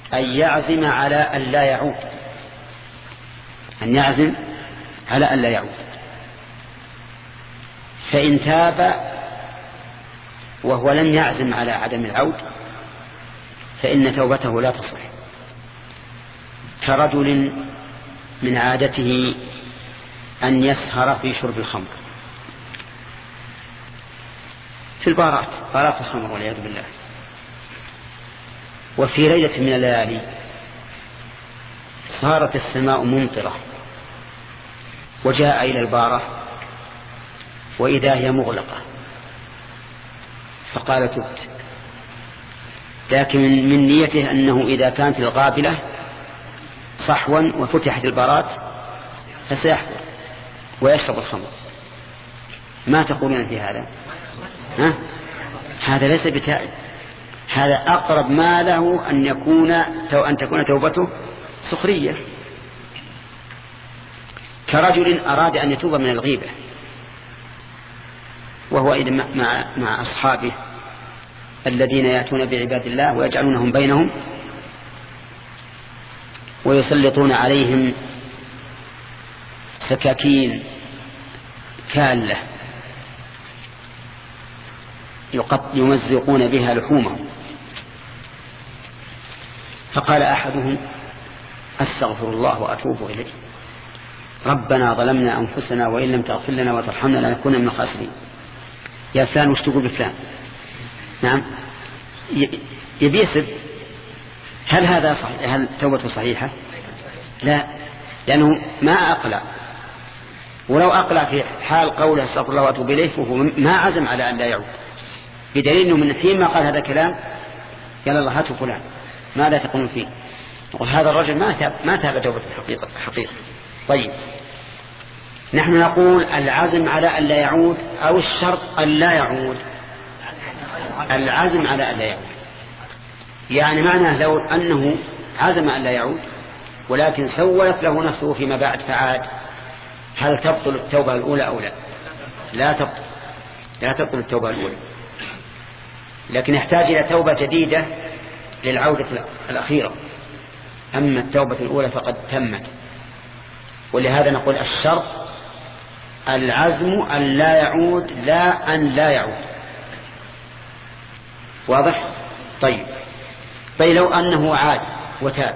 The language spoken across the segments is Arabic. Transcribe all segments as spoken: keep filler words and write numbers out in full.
أن يعزم على أن لا يعود، أن يعزم على أن لا يعود. فإن تاب وهو لم يعزم على عدم العود فإن توبته لا تصح، كرجل من عادته أن يسهر في شرب الخمر في البارات، بارات الخمر والعياذ بالله، وفي ليلة من الليالي صارت السماء ممطرة وجاء إلى البارة وإذا هي مغلقة، فقال تبت، لكن من نيته أنه إذا كانت القابلة صحوا وفتحت البارات فسيحضر ويشرب الخمر. ما تقولون في هذا؟ ها؟ هذا ليس بتائب، هذا أقرب ما له أن يكون أن تكون توبته سخرية، كرجل أراد أن يتوب من الغيبة وهو إذن مع, مع أصحابه الذين يأتون بعباد الله ويجعلونهم بينهم ويسلطون عليهم سكاكين كالة يمزقون بها لحومهم. فقال أحدهم أستغفر الله وأتوب إليه، ربنا ظلمنا أنفسنا وإن لم تغفر لنا وترحمنا لنكون من الخاسرين. يا فلان وش تقول بفلان؟ نعم يبي يسب. هل هذا صحيح؟ هل توبته صحيحة؟ لا، لأنه ما أقلع، ولو أقلع في حال قوله استغفر الله وأتوب إليه فهو ما عزم على أن لا يعود، بدليل أنه من حين ما قال هذا الكلام قال الله هاتوا فلان ماذا تقولون فيه، وهذا الرجل ما تاب ما تاب توبة الحقيقة حقيقة. طيب نحن نقول العزم على أن لا يعود أو الشرط أن لا يعود؟ العزم على أن لا يعود، يعني معناه لو أنه عزم أن لا يعود ولكن سولت له نفسه فيما بعد فعاد، هل تبطل التوبة الأولى أو لا؟ لا تبطل، لا تبطل التوبة الأولى، لكن يحتاج إلى توبة جديدة للعودة الأخيرة. أما التوبة الأولى فقد تمت، ولهذا نقول الشرط العزم أن لا يعود لا أن لا يعود. واضح؟ طيب طيب لو أنه عاد وتاب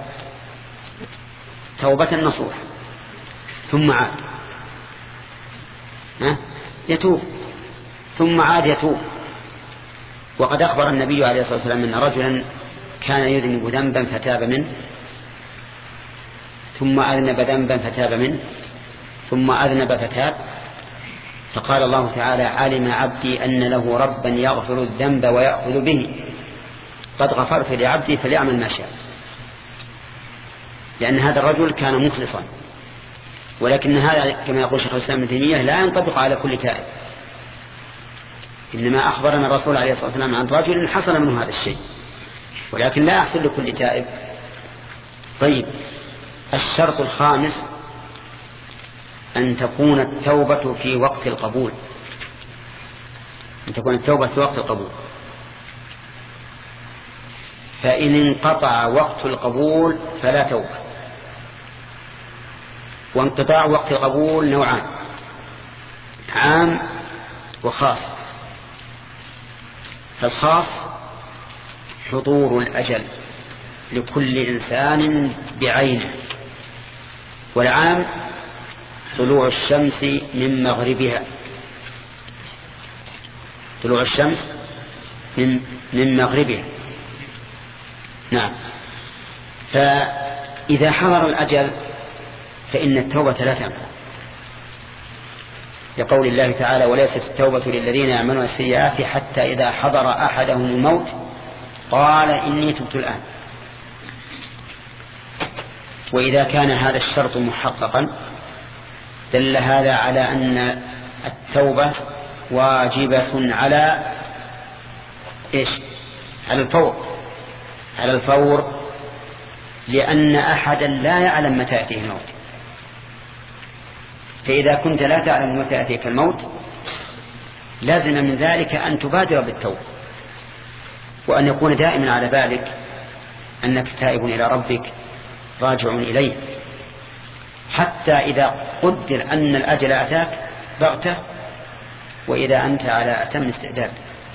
توبة نصوح ثم عاد ها؟ يتوب ثم عاد يتوب. وقد أخبر النبي عليه الصلاة والسلام أن رجلا كان يذنب ذنبا فتاب منه، ثم أذنب ذنبا فتاب منه، ثم أذنب فتاب، فقال الله تعالى علم عبدي أن له ربا يغفر الذنب ويأخذ به، قد غفرت لعبدي فليعمل ما شاء. لأن هذا الرجل كان مخلصا، ولكن هذا كما يقول شيخ الإسلام ابن تيمية لا ينطبق على كل تائب، إنما أخبرنا الرسول عليه الصلاة والسلام عن رجل حصل منه هذا الشيء، ولكن لا يحصل لكل تائب. طيب الشرط الخامس أن تكون التوبة في وقت القبول، أن تكون التوبة في وقت القبول. فإن انقطع وقت القبول فلا توبة. وانقطاع وقت القبول نوعان، عام وخاص. فالخاص حضور الأجل لكل إنسان بعينه، والعام طلوع الشمس من مغربها، طلوع الشمس من من مغربها. نعم. فإذا حضر الأجل فإن التوبة لا تنفع، لقول الله تعالى وليست التوبة للذين يعملون السيئات حتى إذا حضر أحدهم الموت قال إني تبت الآن. وإذا كان هذا الشرط محققا دل هذا على أن التوبة واجبة على إيش؟ على الفور، على الفور، لأن أحدا لا يعلم متى يأتيه الموت. فإذا كنت لا تعلم متى يأتيك الموت لازم من ذلك أن تبادر بالتوبة، وأن يكون دائما على بالك أنك تائب إلى ربك راجع إليه، حتى إذا قدر أن الأجل أتاك بغته وإذا أنت على أتم استعداد.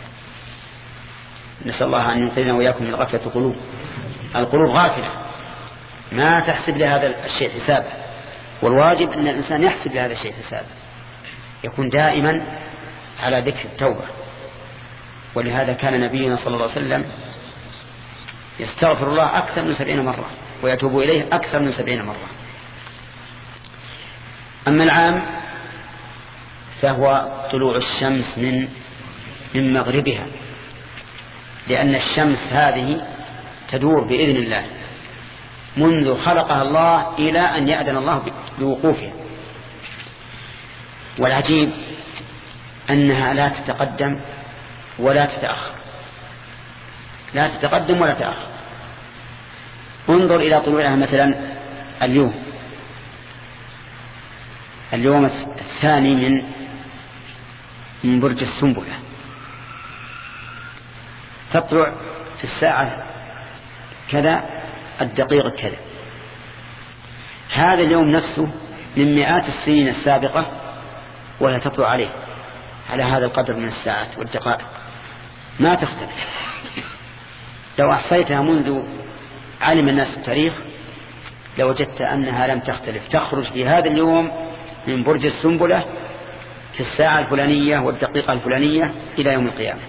نسأل الله أن ينقذنا وإياكم من غفلة القلوب. القلوب غافلة ما تحسب لهذا الشيء حسابه، والواجب أن الإنسان يحسب لهذا الشيء حسابه، يكون دائما على ذكر التوبة. ولهذا كان نبينا صلى الله عليه وسلم يستغفر الله أكثر من سبعين مرة ويتوب إليه أكثر من سبعين مرة. أما العام فهو طلوع الشمس من من مغربها، لأن الشمس هذه تدور بإذن الله منذ خلقها الله إلى أن يأذن الله بوقوفها. والعجيب أنها لا تتقدم ولا تتأخر، لا تتقدم ولا تتأخر. انظر إلى طلوعها مثلا اليوم اليوم الثاني من من برج السنبلة، تطلع في الساعة كذا الدقيقة كذا. هذا اليوم نفسه من مئات السنين السابقة وهي تطلع عليه على هذا القدر من الساعات والدقائق، ما تختلف. لو أحصيتها منذ علم الناس التاريخ لوجدت أنها لم تختلف، تخرج في هذا اليوم من برج السنبلة في الساعة الفلانية والدقيقة الفلانية إلى يوم القيامة.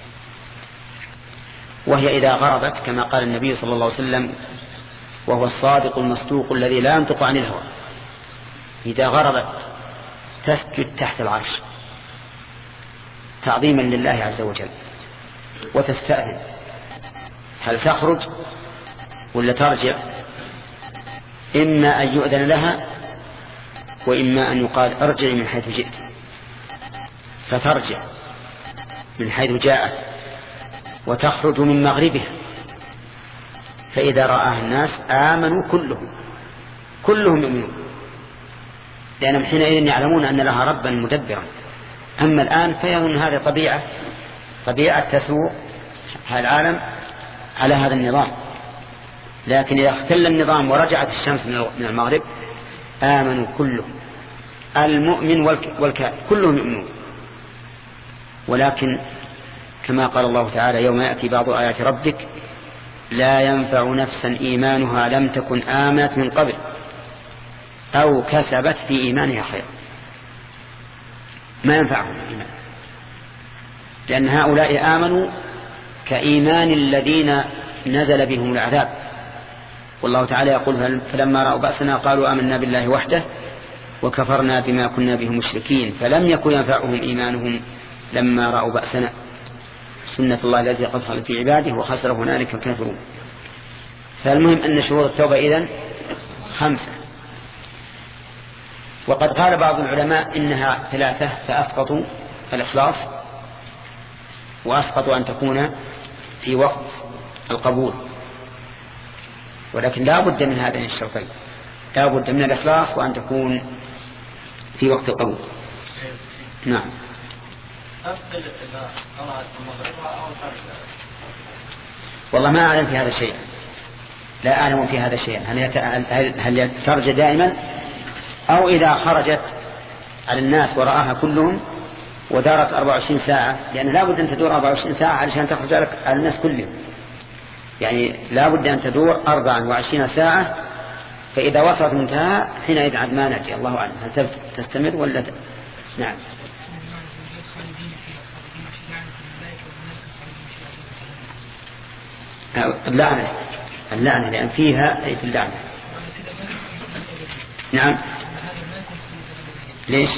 وهي إذا غربت كما قال النبي صلى الله عليه وسلم وهو الصادق المصدوق الذي لا ينطق عن الهوى، إذا غربت تسجد تحت العرش تعظيما لله عز وجل وتستأذن هل تخرج ولا ترجع، إما أن يؤذن لها وإما أن يقال ارجعي من حيث جئت، فترجع من حيث جاءت وتخرج من مغربها. فإذا رآها الناس آمنوا كلهم كلهم يؤمنون، لأنهم حينئذ يعلمون أن لها ربا مدبرا. أما الآن فيظن هذه طبيعة طبيعة تسوق العالم على هذا النظام. لكن إذا اختل النظام ورجعت الشمس من المغرب آمنوا كلهم، المؤمن والكافر كلهم يؤمنون. ولكن كما قال الله تعالى يوم يأتي بعض آيات ربك لا ينفع نفسا إيمانها لم تكن آمنت من قبل أو كسبت في إيمانها خير. ما ينفعهم الإيمان، لأن هؤلاء آمنوا كإيمان الذين نزل بهم العذاب. والله تعالى يقول فلما رأوا بأسنا قالوا آمنا بالله وحده وكفرنا بما كنا به مشركين فلم يكن ينفعهم إيمانهم لما رأوا بأسنا سنة الله التي قد خلت في عباده وخسر هنالك الكافرون. فالمهم أن شروط التوبة إذن خمسة. وقد قال بعض العلماء إنها ثلاثة فأسقطوا الإخلاص وأسقطوا أن تكون في وقت القبول، ولكن لا بد من هذين الشرطين، لا بد من الإخلاص وأن تكون في وقت القبول. نعم. والله ما أعلم في هذا شيء، لا أعلم في هذا شيء. هل ترجع دائما أو إذا خرجت على الناس ورآها كلهم ودارت أربع وعشرين ساعة، لأن لا بد أن تدور أربع وعشرين ساعة علشان تخرج على الناس كلهم، يعني لا بد أن تدور أربع وعشرين ساعة. فإذا وصلت منتهى حينئذ عد ما نجي. الله أعلم هل تستمر ولا ت... نعم. اللعنة اللعنة لأن فيها أي في اللعنة. نعم. ليش؟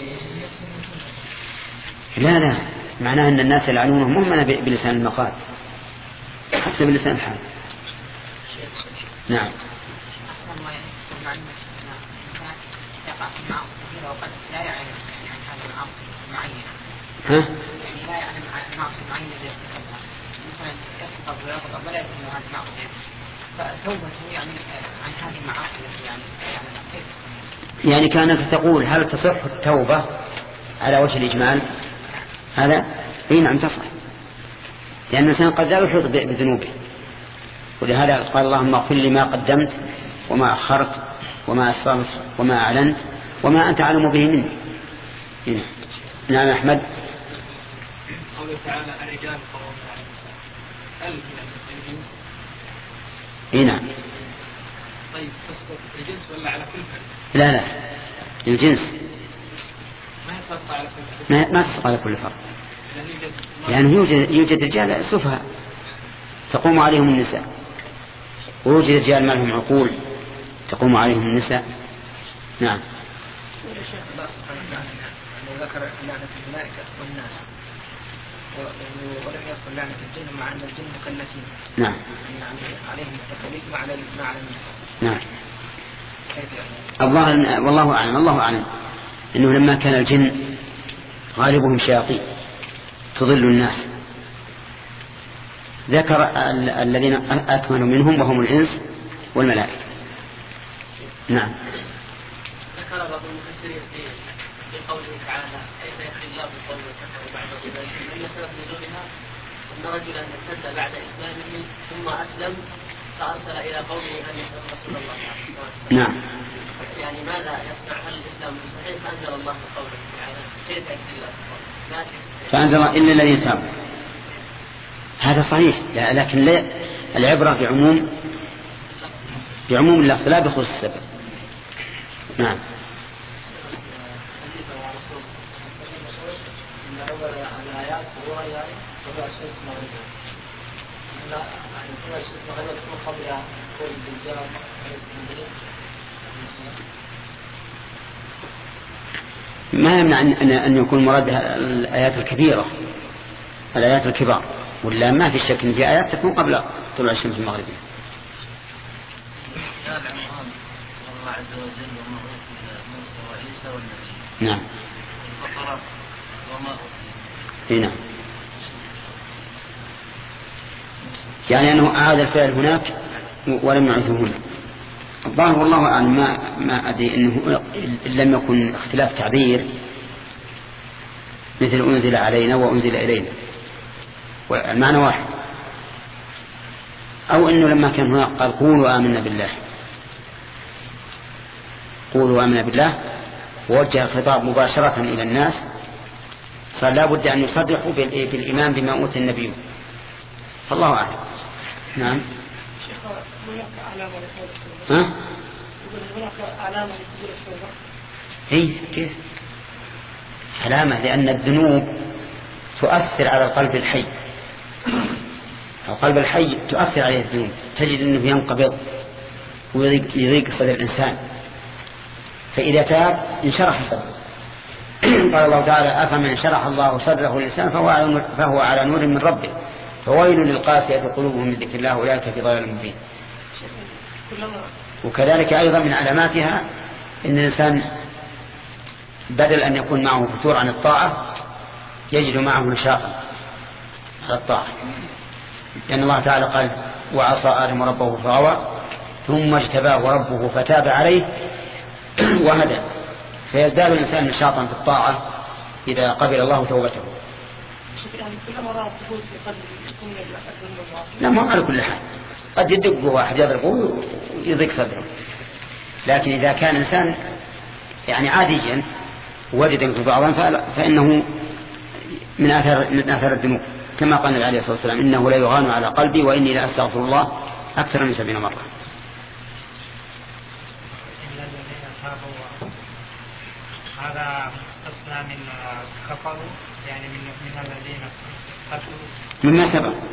لا لا معناه أن الناس يلعنونهم مؤمنة بلسان المقال حتى بلسان الحال. نعم. ها؟ يعني لا يعلم معصية معينة مثلا يسقط ويغضب ولا يدري عن معصية، فتوبته يعني عن هذه المعاصي يعني يعني كانت تقول هل تصح التوبة على وجه الإجمال؟ هذا اي نعم تصح، لأن الإنسان قد لا يحيط بذنوبه ولهذا قال اللهم اغفر لي ما قدمت وما أخرت وما أسررت وما أعلنت وما أنت أعلم به مني. هنا. نعم أحمد. قوله تعالى الرجال قوامون على النساء، هل من الجنس؟ اي نعم. طيب تسقط الجنس ولا على كل فرد؟ لا لا الجنس ما يسقط على كل فرد. ما, ما تسقط على كل فرد، لأنه يعني يوجد يوجد رجال سفهاء تقوم عليهم النساء، ويوجد رجال ما لهم عقول تقوم عليهم النساء. نعم. الله سبحانه وتعالى ذكر لعنة الملائكة والناس ولم يذكر لعنة الجن، مع أن الجن مكلفين. نعم. يعني عليهم التكاليف مع مع الناس. نعم. كيف يعني؟ الله والله أعلم. الله أعلم إنه لما كان الجن غالبهم شياطين تضل الناس، ذكر الذين أكملوا منهم وهم الإنس والملائكة. نعم. ذكر بعض المفسرين في قوله تعالى كيف يحيي الله القوم كفروا بعد إيمانهم أن سبب نزولها أن رجلا ارتد بعد إسلامه ثم أسلم فأرسل إلى قومه أن يسألوا رسول الله عليه الصلاة والسلام. نعم. يعني ماذا يصنع؟ هل الإسلام صحيح؟ فأنزل الله قوله تعالى كيف يحيي الله القوم فأنزل إلا الذين تابوا. هذا صحيح، لا لكن لا العبرة بعموم بعموم اللفظ لا بخصوص السبب. نعم. ما يمنع أن أن يكون مراد الآيات الكبيرة الآيات الكبار، ولا ما في شك أن في آيات تكون قبل طلوع الشمس المغربية. الله عز وجل وما أوتي موسى وعيسى والنبي. نعم. البقرة وما أوتي. نعم. يعني أنه أعاد الفعل هناك ولم يعثه هنا. الظاهر والله أعلم ما ما أدري أنه إن لم يكن اختلاف تعبير مثل أنزل علينا وأنزل إلينا والمعنى واحد، أو أنه لما كان هنا قال قولوا آمنا بالله قولوا آمنا بالله ووجه الخطاب مباشرة إلى الناس، صار لا بد أن يصدقوا بالإيمان بما أوتي النبي. فالله أعلم. نعم. ها؟ هناك علامة لقبول التوبة. إيه كيف؟ علامة لأن الذنوب تؤثر على القلب الحي. القلب الحي تؤثر عليه الذنوب، تجد أنه ينقبض ويضيق صدر الإنسان، فإذا تاب انشرح صدره. قال الله تعالى أفمن شرح الله صدره للإنسان فهو على نور من ربه فويل للقاسية قلوبهم من ذكر الله أولئك في ضلال مبين. وكذلك أيضا من علاماتها أن الإنسان بدل أن يكون معه فتور عن الطاعة يجد معه نشاطا على الطاعة، لأن الله تعالى قال وعصى آدم ربه فغوى ثم اجتباه ربه فتاب عليه وهدى، فيزداد الإنسان نشاطا في الطاعة إذا قبل الله توبته. لا ما على كل حال، قد يدق واحد يضربه ويضيق صدره، لكن إذا كان إنسان يعني عاديا وجد في بعضا فإنه من آثار من آثار الذنوب، كما قال النبي عليه الصلاة والسلام إنه لا يغان على قلبي وإني لا أستغفر الله أكثر من سبعين مرة. هذا مستثنى من كفروا يعني من من الذين كفروا مما سبق من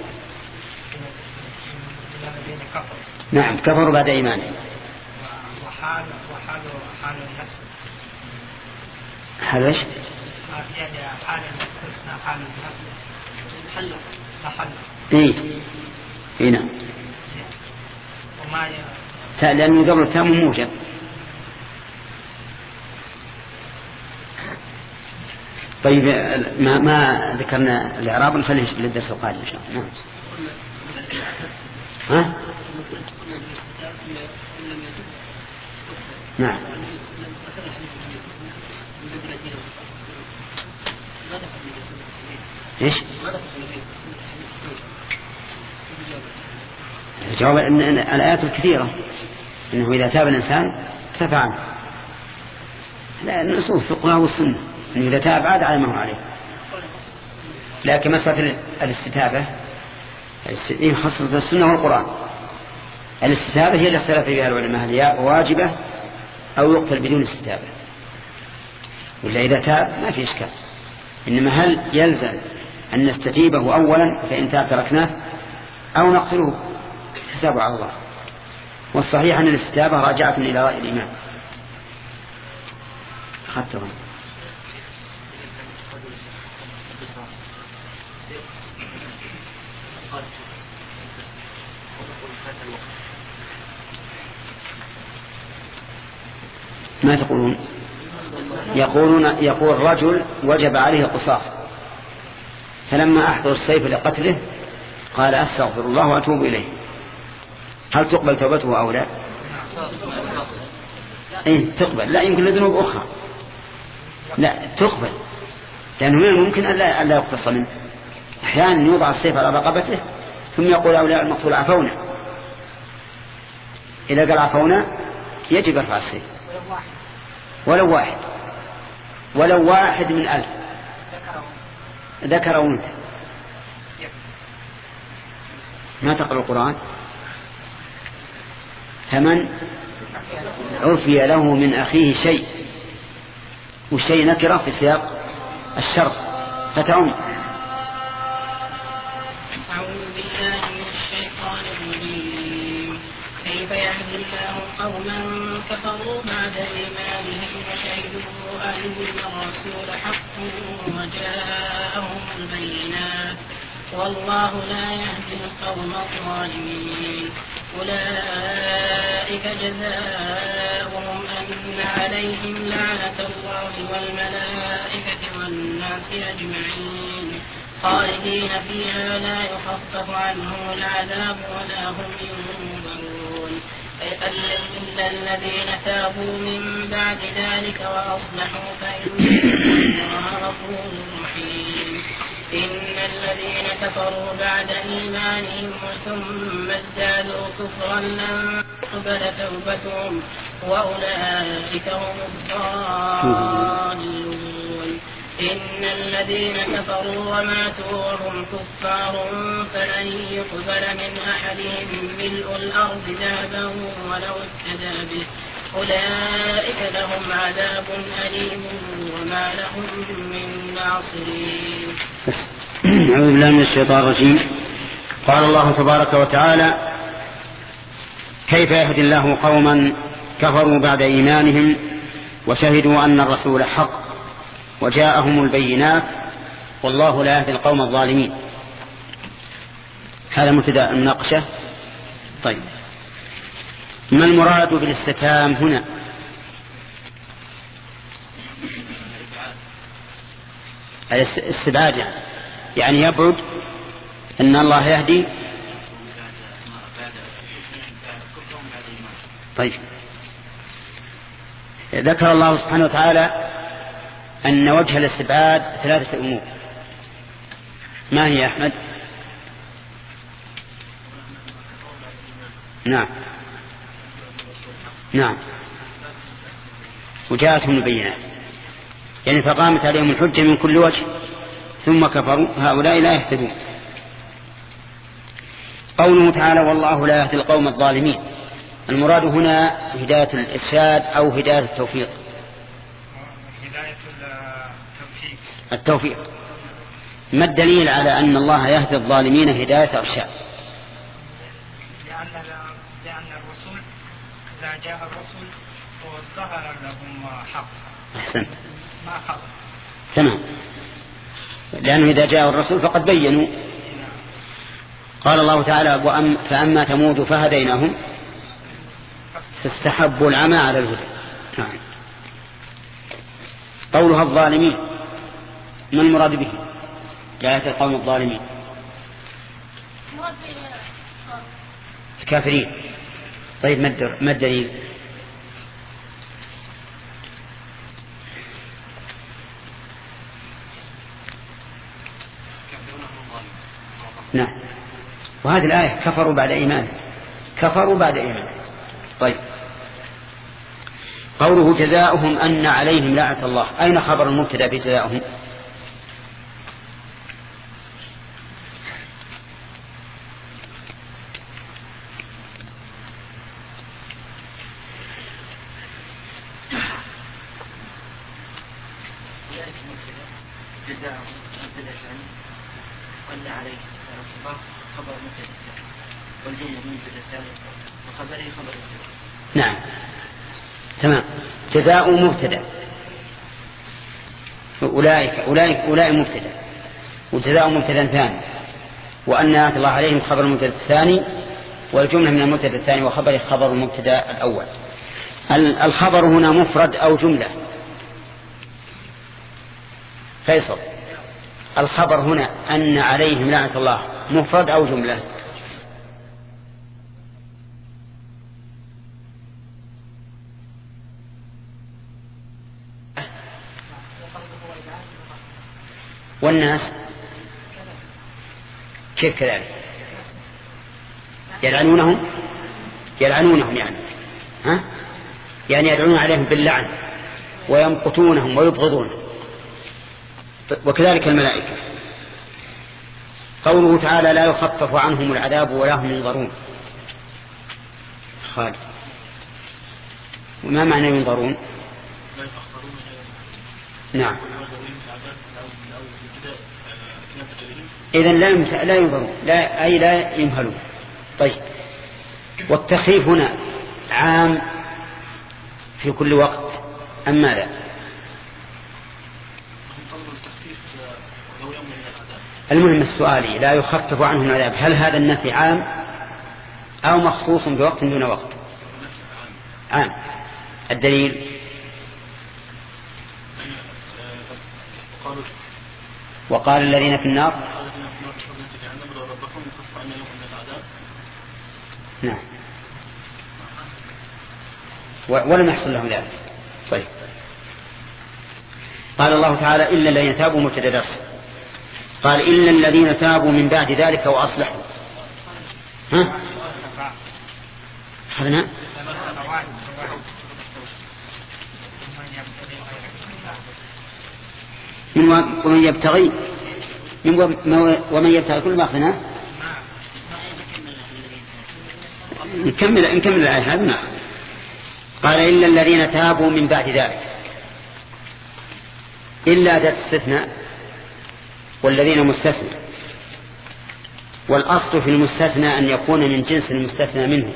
الذين كفروا. نعم كفروا بعد إيمانهم. وحال وحال حال النفس حال ايش؟ يعني حال المستثنى حال النفس محل محل. إيه إيه نعم. وما ي... لأنه قبل التام موجب. طيب ما ما ذكرنا الإعراب نخليه للدرس القادم إن شاء الله. ها؟ نعم. ايش؟ الجواب أن الآيات الكثيرة أنه إذا تاب الإنسان ارتفع عنه. لا، النصوص في القرآن والسنة أنه إذا تاب عاد على ما هو عليه. لكن مسألة الاستتابة خاصة السنة والقرآن. الاستتابة هي اللي اختلف فيها العلماء، هل هي واجبة أو يقتل بدون استتابة. ولا إذا تاب ما في إشكال، إنما هل يلزم أن نستتيبه أولا فإن تاب تركناه أو نقتله حسابه على الله. والصحيح أن الاستتابة راجعة إلى رأي الإمام. أخذتهم ما تقولون؟ يقولون يقول رجل وجب عليه القصاص، فلما أحضر السيف لقتله قال أستغفر الله وأتوب إليه، هل تقبل توبته أو لا؟ إيه تقبل. لا، يمكن لذنوب أخرى. لا تقبل، لأنه ممكن أن لا يقتص منه. أحيانا يوضع السيف على رقبته ثم يقول أولياء المقتول عفونا. إذا قال عفونا يجب رفع السيف ولو واحد، ولو واحد من ألف ذكر أو أنثى. ما تقرأ القرآن؟ فمن عفي له من أخيه شيء، والشيء نكرة في سياق الشرط فتعم. أعوذ بالله من الشيطان الرجيم. كيف يهدي الله قوما كفروا بعد إيمانهم وشهدوا أن الرسول حق وجاءهم البينات والله لا يهدي القوم الظالمين. أولئك جزاؤهم أن عليهم لعنة الله والملائكة والناس أجمعين خالدين فيها لا يخفف عنهم العذاب ولا هم ينظرون إلا الذين تابوا من بعد ذلك وأصلحوا فإن الله غفور رحيم. إن الذين كفروا بعد إيمانهم ثم ازدادوا كفرا لن تقبل توبتهم وأولئك هم الضالون. إن الذين كفروا وماتوا وهم كفار فلن يقبل من أحدهم ملء الأرض ذهبا ولو افتدى به أولئك لهم عذاب أليم وما لهم من ناصرين. أعوذ بالله من الشيطان الرجيم. قال الله تبارك وتعالى: كيف يهدي الله قوما كفروا بعد إيمانهم وشهدوا أن الرسول حق وجاءهم البينات والله لا يهدي القوم الظالمين. هذا مبتدأ المناقشة. طيب، ما المراد بالاستفهام هنا؟ الاستبعاد، يعني يبعد أن الله يهدي. طيب، ذكر الله سبحانه وتعالى أن وجه الاستبعاد ثلاثة أمور. ما هي يا أحمد؟ نعم نعم وجاءتهم البينات، يعني فقامت عليهم الحجة من كل وجه ثم كفروا هؤلاء لا يهتدون. قوله تعالى: والله لا يهدي القوم الظالمين، المراد هنا هداية الإرشاد أو هداية التوفيق؟ هداية التوفيق. التوفيق. ما الدليل على أن الله يهدي الظالمين هداية إرشاد؟ لأن لأن الرسول إذا جاء الرسول وظهر لهم حق. أحسنت. ما خلق. تمام، لأنه إذا جاء الرسول فقد بينوا. قال الله تعالى: وأم فأما ثمود فهديناهم فاستحبوا العمى على الهدى. نعم. قولها الظالمين، ما المراد به؟ جاءت القوم الظالمين الكافرين. طيب، ما الدليل؟ نعم، وهذه الآية كفروا بعد إيمان كفروا بعد إيمان. طيب قوله جزاؤهم أن عليهم لعنة الله، أين خبر المبتدأ بجزاؤهم؟ نعم تمام. جزاء مبتدأ، أولئك أولئك أولئك مبتدأ، وجزاء مبتدأ ثاني، وأن لعنة الله عليهم خبر المبتدأ الثاني، والجملة من المبتدأ الثاني وخبر خبر المبتدأ الأول. الخبر هنا مفرد أو جملة؟ فيصل، الخبر هنا أن عليهم لعنة الله مفرد أو جملة؟ والناس كيف كذلك؟ يلعنونهم يلعنونهم يعني ها؟ يعني يدعون عليهم باللعن ويمقتونهم ويبغضونهم، وكذلك الملائكة. قوله تعالى لا يخفف عنهم العذاب ولا هم ينظرون. خالد، وما معنى ينظرون؟ نعم، إذن لا لا ينظرون، لا أي لا يمهلون. طيب، والتخفيف هنا عام في كل وقت أم ماذا؟ المهم السؤالي لا يخفف عنهم العذاب، هل هذا النفي عام أو مخصوص بوقت دون وقت؟ عام. الدليل وقال الذين في النار نعم ولم يحصل لهم ذلك. طيب، قال الله تعالى إلا الذين تابوا مبتدأ درس، قال إلا الذين تابوا من بعد ذلك وأصلحوا. ها أخذنا ومن يبتغي ومن يبتغي كل ما أخذنا نكمل نكمل الآية هذه. قال إلا الذين تابوا من بعد ذلك، إلا أداة استثناء، والذين مستثنى، والأصل في المستثنى أن يكون من جنس المستثنى منه،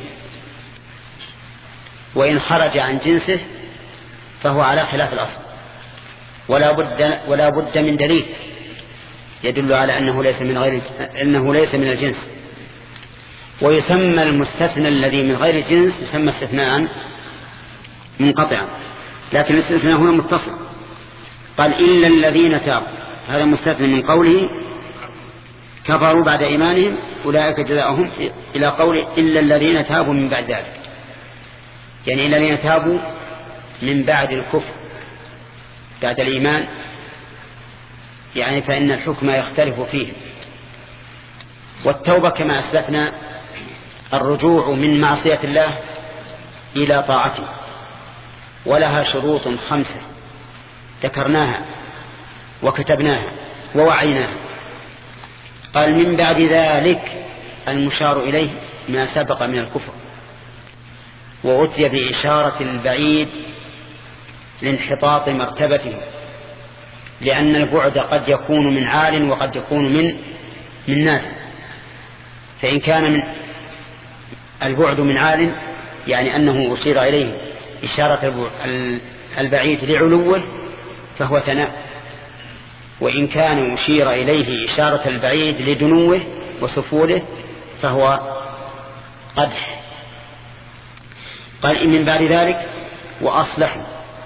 وإن خرج عن جنسه فهو على خلاف الأصل، ولا بد ولا بد من دليل يدل على أنه ليس من غير أنه ليس من الجنس. ويسمى المستثنى الذي من غير الجنس يسمى استثناء منقطعا، لكن الاستثناء هنا متصل. قال إلا الذين تابوا، هذا مستثنى من قوله كفروا بعد إيمانهم أولئك جزاؤهم، إلى قوله إلا الذين تابوا من بعد ذلك، يعني إلا الذين تابوا من بعد الكفر بعد الإيمان، يعني فإن الحكم يختلف فيه. والتوبة كما أسلفنا الرجوع من معصية الله إلى طاعته، ولها شروط خمسة ذكرناها وكتبناها ووعيناها. قال من بعد ذلك المشار إليه ما سبق من الكفر، وأتي بإشارة البعيد لانحطاط مرتبته، لأن البعد قد يكون من عال وقد يكون من من نازل. فإن كان من البعد من عال يعني أنه أشير إليه إشارة البعيد لعلوه فهو ثناء، وإن كان أشير إليه إشارة البعيد لدنوه وسفوله فهو قدح. قال إن من بعد ذلك وأصلحوا،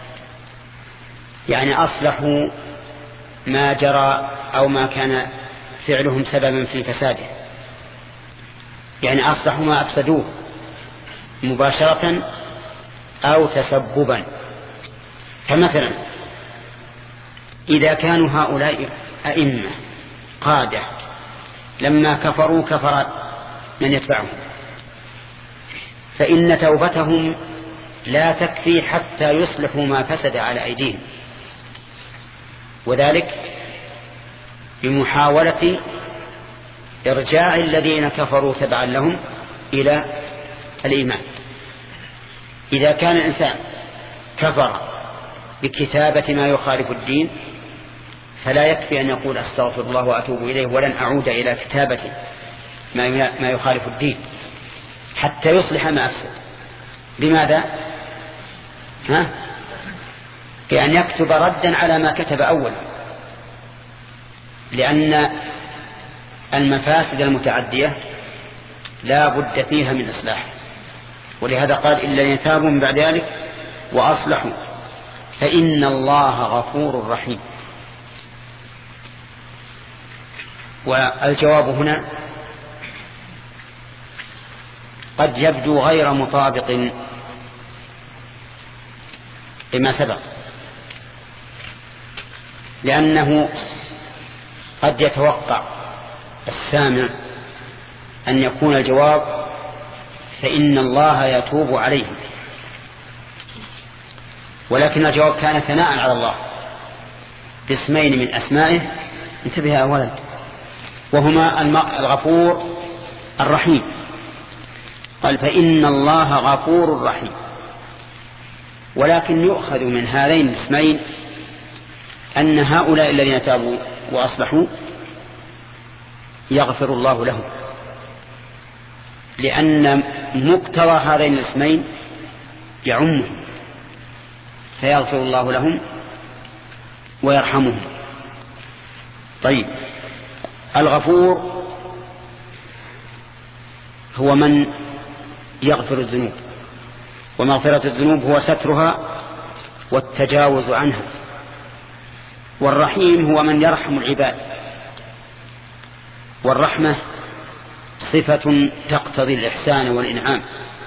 يعني أصلحوا ما جرى أو ما كان فعلهم سببا في فساده، يعني أصلحوا ما أفسدوه مباشرة أو تسببا. فمثلا إذا كانوا هؤلاء أئمة قادة لما كفروا كفر من يتبعهم، فإن توبتهم لا تكفي حتى يصلحوا ما فسد على أيديهم، وذلك بمحاولة إرجاع الذين كفروا تبعا لهم إلى الإيمان. إذا كان الإنسان كفر بكتابة ما يخالف الدين فلا يكفي أن يقول أستغفر الله وأتوب إليه ولن أعود إلى كتابة ما يخالف الدين حتى يصلح ما أفسد. بماذا؟ ها؟ بأن يكتب ردا على ما كتب أولا، لأن المفاسد المتعدية لا بد فيها من إصلاح، ولهذا قال إلا أن يتابوا من بعد ذلك وأصلحوا فإن الله غفور رحيم. والجواب هنا قد يبدو غير مطابق لما سبق، لأنه قد يتوقع السامع أن يكون الجواب فإن الله يتوب عليهم، ولكن الجواب كان ثناء على الله باسمين من أسمائه، انتبه يا ولد، وهما الغفور الرحيم. قال فإن الله غفور رحيم، ولكن يؤخذ من هذين الاسمين أن هؤلاء الذين تابوا وأصلحوا يغفر الله لهم، لأن مقتضى هذين الاسمين يعمهم، فيغفر الله لهم ويرحمهم. طيب، الغفور هو من يغفر الذنوب، ومغفرة الذنوب هو سترها والتجاوز عنها. والرحيم هو من يرحم العباد، والرحمة صفة تقتضي الإحسان والإنعام.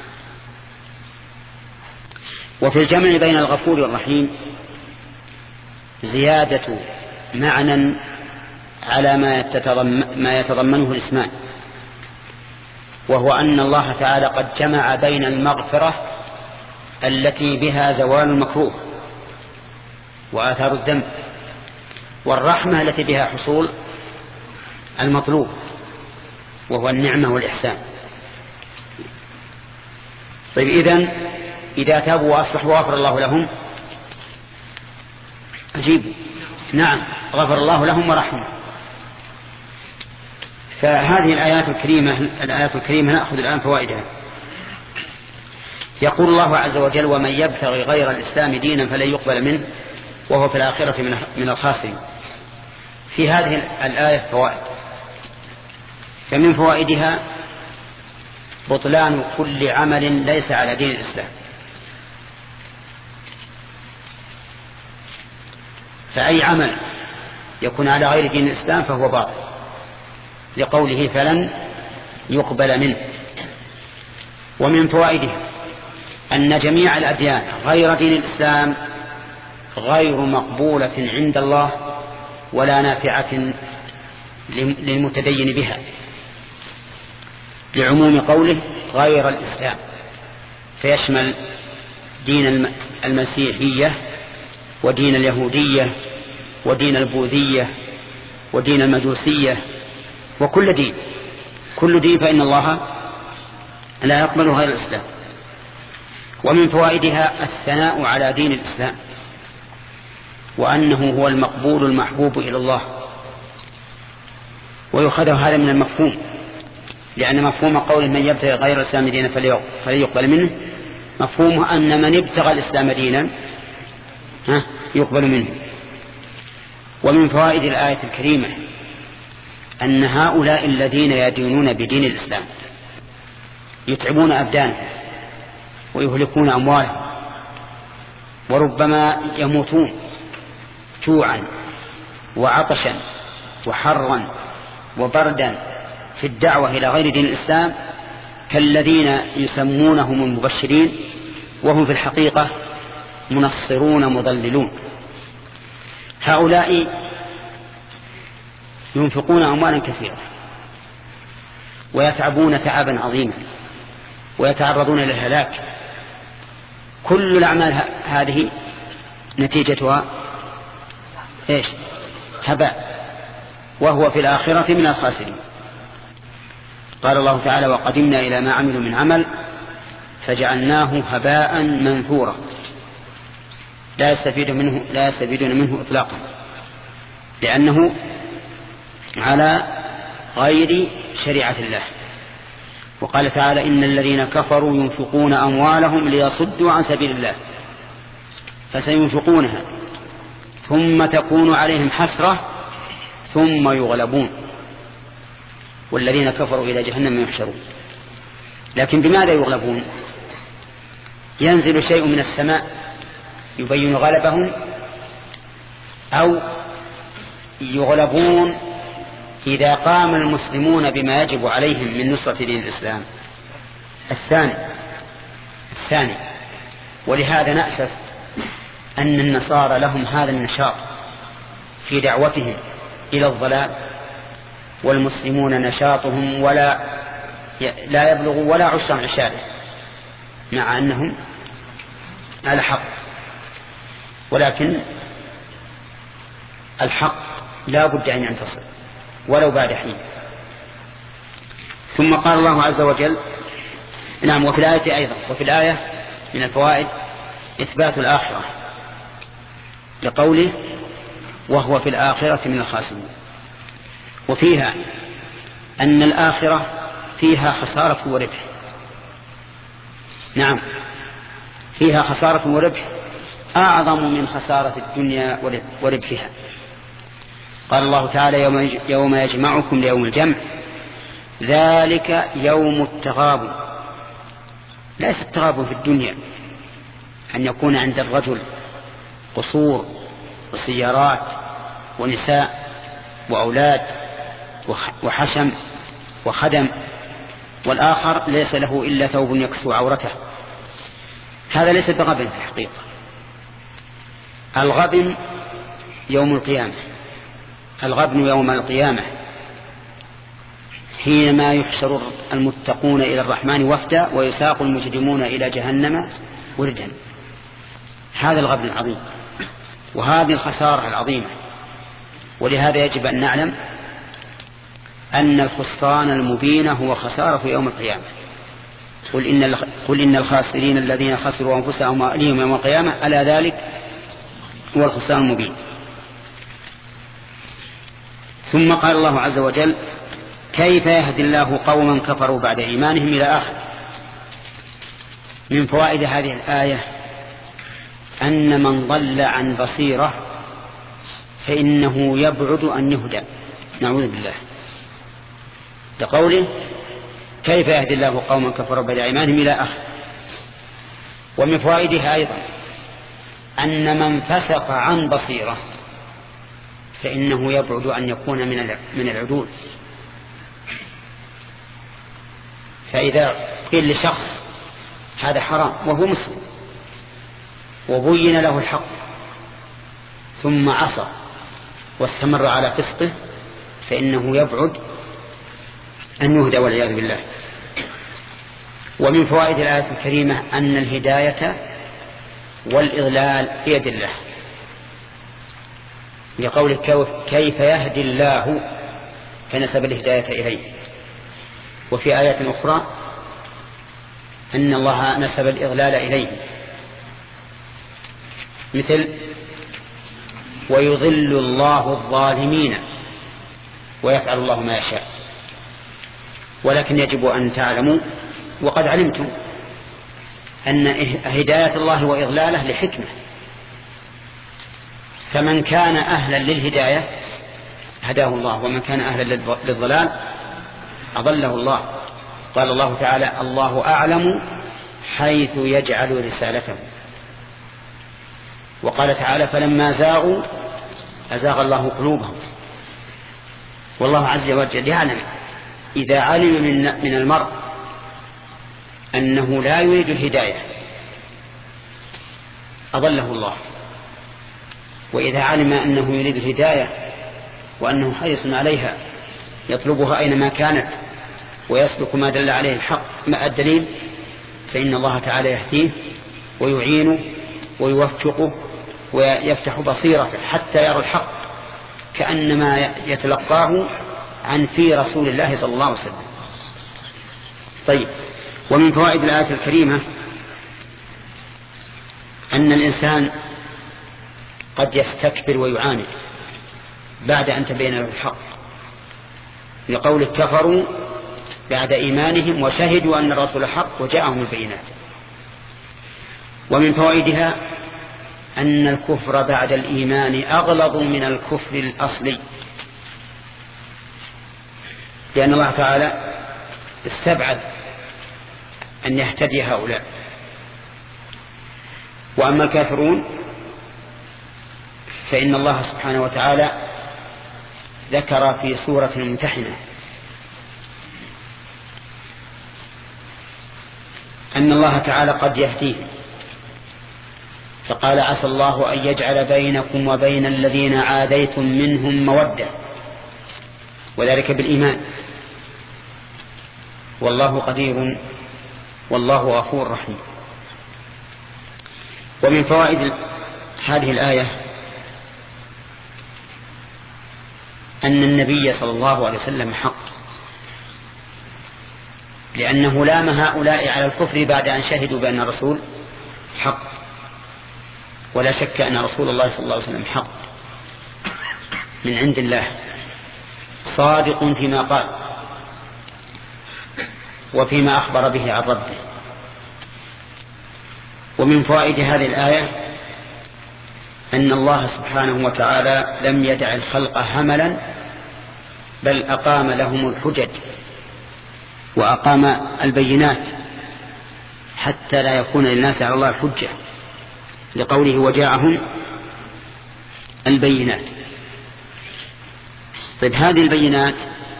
وفي الجمع بين الغفور والرحيم زيادة معنى على ما يتضمنه الاسمان، وهو أن الله تعالى قد جمع بين المغفرة التي بها زوال المكروه وآثار الذنب، والرحمة التي بها حصول المطلوب وهو النعمة والإحسان. طيب، إذن إذا تابوا وأصلحوا غفر الله لهم، أجيبوا نعم غفر الله لهم ورحمه. فهذه الآيات الكريمة الآيات الكريمة نأخذ الآن فوائدها. يقول الله عز وجل ومن يبتغي غير الإسلام دينا فلن يقبل منه وهو في الآخرة من الخاسرين. في هذه الآية فوائد، فمن فوائدها بطلان كل عمل ليس على دين الإسلام، فأي عمل يكون على غير دين الإسلام فهو باطل، لقوله فلن يقبل منه. ومن فوائده أن جميع الأديان غير دين الإسلام غير مقبولة عند الله ولا نافعة للمتدين بها، لعموم قوله غير الإسلام، فيشمل دين المسيحية ودين اليهودية ودين البوذية ودين المجوسية وكل دين كل دين فإن الله لا يقبل غير الإسلام. ومن فوائدها الثناء على دين الإسلام، وأنه هو المقبول المحبوب إلى الله، ويؤخذ هذا من المفهوم، لأن مفهوم قول من يبتغي غير الإسلام دينا فلن يقبل منه مفهومه أن من ابتغى الإسلام دينا ها يقبل منه. ومن فوائد الآية الكريمة أن هؤلاء الذين يدينون بدين الإسلام يتعبون أبدانهم ويهلكون أموالهم وربما يموتون جوعا وعطشا وحرا وبردا في الدعوة إلى غير دين الإسلام كالذين يسمونهم المبشرين وهم في الحقيقة منصرون مضللون. هؤلاء ينفقون أموالا كثيرة ويتعبون تعبا عظيما ويتعرضون للهلاك. كل الأعمال هذه نتيجتها إيش؟ هباء، وهو في الآخرة من الخاسرين. قال الله تعالى: وقدمنا إلى ما عملوا من عمل فجعلناه هباء منثورا لا يستفيد منه لا يستفيدون منه إطلاقا، لأنه على غير شريعة الله. وقال تعالى: إن الذين كفروا ينفقون أموالهم ليصدوا عن سبيل الله فسينفقونها ثم تكون عليهم حسرة ثم يغلبون والذين كفروا إلى جهنم يحشرون. لكن بماذا يغلبون؟ ينزل شيء من السماء يبين غلبهم، أو يغلبون إذا قام المسلمون بما يجب عليهم من نصرة دين الإسلام. الثاني الثاني ولهذا نأسف أن النصارى لهم هذا النشاط في دعوتهم إلى الضلال، والمسلمون نشاطهم ولا لا يبلغوا ولا عشر عشاره، مع أنهم على حق. ولكن الحق لا بد أن ينتصر ولو بعد حين. ثم قال الله عز وجل: نعم. وفي الآية أيضا وفي الآية من الفوائد إثبات الآخرة لقوله: وهو في الآخرة من الخاسرين. وفيها أن الآخرة فيها خسارة وربح. نعم، فيها خسارة وربح أعظم من خسارة الدنيا وربحها. قال الله تعالى: يوم يجمعكم ليوم الجمع ذلك يوم التغابن. ليس التغابن في الدنيا أن يكون عند الرجل قصور وسيارات ونساء وأولاد وحشم وخدم، والآخر ليس له إلا ثوب يكسو عورته. هذا ليس بغبن في الحقيقة. الغبن يوم القيامة الغبن يوم القيامة حينما يحشر المتقون إلى الرحمن وفدا ويساق المجرمون إلى جهنم وردا. هذا الغبن العظيم وهذه الخسارة العظيمة. ولهذا يجب أن نعلم أن الخسران المبين هو خسارة يوم القيامة. قل إن, قل إن الخاسرين الذين خسروا أنفسهم وأهليهم يوم القيامة ألا ذلك هو الخسران المبين. ثم قال الله عز وجل: كيف يهدي الله قوما كفروا بعد إيمانهم إلى آخر. من فوائد هذه الآية أن من ضل عن بصيرة فإنه يبعد أن يهدى، نعوذ بالله. لقوله: كيف يهدي الله قوما كفروا بعد إيمانهم إلى آخر. ومن فوائدها أيضا أن من فسق عن بصيرة فإنه يبعد أن يكون من العدول. فإذا قيل لشخص هذا حرام وهو مسلم وبين له الحق ثم عصى واستمر على فسقه فإنه يبعد أن يهدى والعياذ بالله. ومن فوائد الآية الكريمة أن الهداية والإضلال بيد الله، لقول كيف يهدي الله فنسب الهداية إليه. وفي آيات أخرى أن الله نسب الإضلال إليه، مثل: ويضل الله الظالمين ويفعل الله ما يشاء. ولكن يجب أن تعلموا وقد علمتم أن هداية الله وإضلاله لحكمة، فمن كان أهلا للهداية هداه الله، ومن كان أهلا للضلال أضله الله. قال الله تعالى: الله أعلم حيث يجعل رسالته. وقال تعالى: فلما زاغوا أزاغ الله قلوبهم. والله عز وجل يعلم إذا علم من المرء أنه لا يريد الهداية أضله الله، وإذا علم أنه يريد الهداية وأنه حريص عليها يطلبها أينما كانت ويسلك ما دل عليه الحق ما الدليل فإن الله تعالى يهديه ويعينه ويوفقه ويفتح بصيرته حتى يرى الحق كأنما يتلقاه عن في رسول الله صلى الله عليه وسلم. طيب، ومن فوائد الآية الكريمة أن الإنسان قد يستكبر ويعاند بعد أن تبين له الحق، لقول كفروا بعد إيمانهم وشهدوا أن الرسول حق وجاءهم البينات. ومن فوائدها أن الكفر بعد الإيمان أغلظ من الكفر الأصلي، لأن الله تعالى استبعد أن يهتدي هؤلاء. وأما الكافرون فإن الله سبحانه وتعالى ذكر في سورة الممتحنة أن الله تعالى قد يهديه، فقال عسى الله أن يجعل بينكم وبين الذين عاديتم منهم مودة، وذلك بالإيمان، والله قدير والله غفور رحيم. ومن فوائد هذه الآية أن النبي صلى الله عليه وسلم حق، لأنه لام هؤلاء على الكفر بعد أن شهدوا بأن الرسول حق، ولا شك أن رسول الله صلى الله عليه وسلم حق من عند الله، صادق فيما قال وفيما أخبر به عن ربه. ومن فوائد هذه الآية أن الله سبحانه وتعالى لم يدع الخلق هملا، بل أقام لهم الحجج وأقام البينات حتى لا يكون للناس على الله حجة، لقوله وجاءهم البينات. طيب، هذه البينات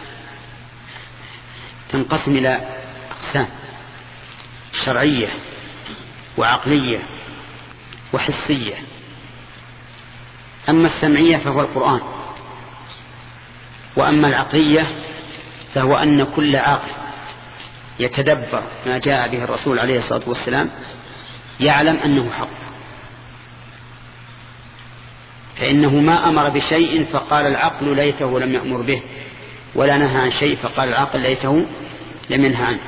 تنقسم إلى أقسام: شرعية وعقلية وحسية. أما السمعية فهو القرآن، وأما العقلية فهو أن كل عاقل يتدبر ما جاء به الرسول عليه الصلاة والسلام يعلم أنه حق، فإنه ما أمر بشيء فقال العقل ليته لم يأمر به، ولا نهى عن شيء فقال العقل ليته لم ينهى عنه.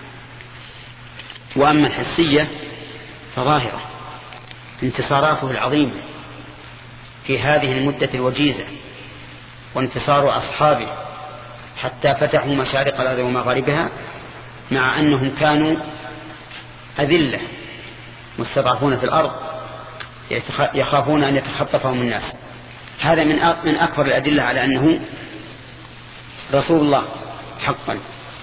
وأما الحسية فظاهرة انتصاراته العظيمة في هذه المدة الوجيزة، وانتصار أصحابه حتى فتحوا مشارق الأرض ومغاربها، مع أنهم كانوا أذلة مستضعفون في الأرض يخافون أن يتخطفهم الناس. هذا من من أكبر الأدلة على أنه رسول الله حقا.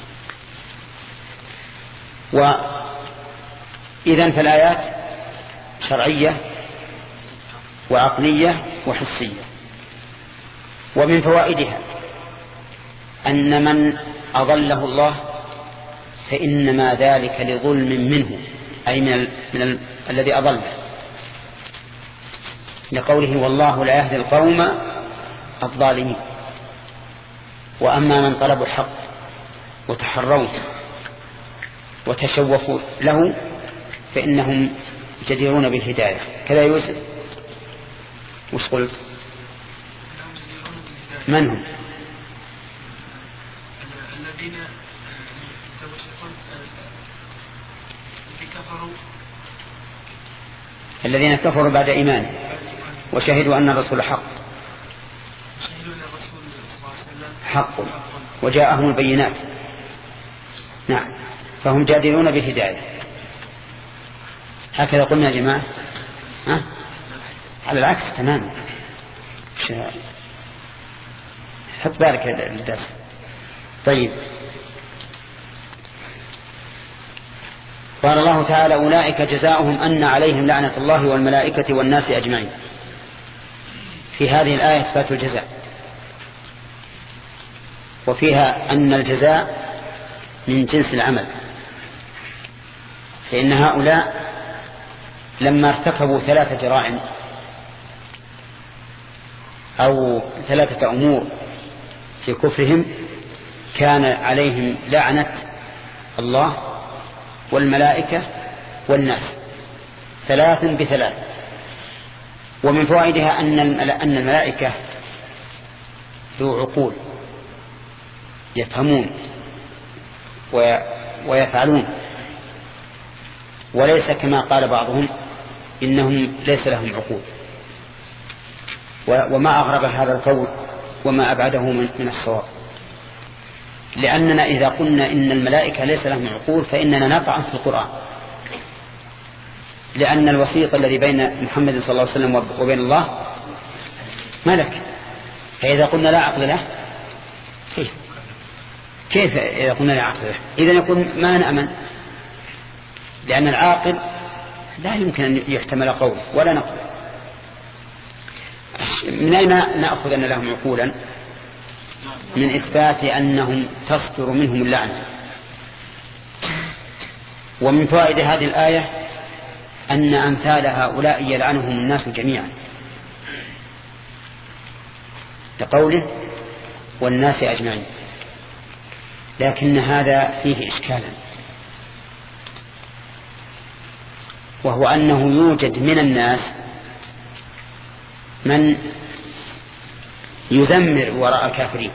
وإذن فالآيات شرعية وعقلية وحسية. ومن فوائدها أن من أضله الله فإنما ذلك لظلم منه، أي من, ال... من ال... الذي أضله، لقوله والله لا يهدي القوم الظالمين. وأما من طلبوا الحق وتحروه وتشوفوا له فإنهم جديرون بالهداية. كذا يوسف، وش قلت؟ من هم؟ الذين كفروا الذين كفروا بعد إيمانه وشهدوا أن الرسول حق حق وجاءهم البينات. نعم، فهم جادلون بالهداية. هكذا قلنا يا جماعة. ها؟ على العكس تماما. حط بالك الدرس. طيب، قال الله تعالى أولئك جزاؤهم أن عليهم لعنة الله والملائكة والناس أجمعين. في هذه الآية إثبات الجزاء، وفيها أن الجزاء من جنس العمل، فإن هؤلاء لما ارتكبوا ثلاثة جرائم أو ثلاثة أمور في كفرهم كان عليهم لعنة الله والملائكة والناس، ثلاث بثلاث. ومن فوائدها أن الملائكة ذو عقول يفهمون ويفعلون، وليس كما قال بعضهم إنهم ليس لهم عقول. وما أغرب هذا القول وما أبعده من الصواب، لأننا إذا قلنا إن الملائكة ليس لهم عقول فإننا نطعن في القرآن، لأن الوسيط الذي بين محمد صلى الله عليه وسلم وبين الله ملك، فإذا قلنا لا عقل له كيف كيف إذا قلنا لا عقل له إذن يكون ما نأمن، لأن العاقل لا يمكن أن يحتمل قول ولا نقل. من أين نأخذ أن لهم عقولا؟ من إثبات أنهم تصدر منهم اللعنة. ومن فوائد هذه الآية أن أمثال هؤلاء يلعنهم الناس جميعا، لقوله والناس أجمعين. لكن هذا فيه إشكالا، وهو أنه يوجد من الناس من يزمر وراء الكافرين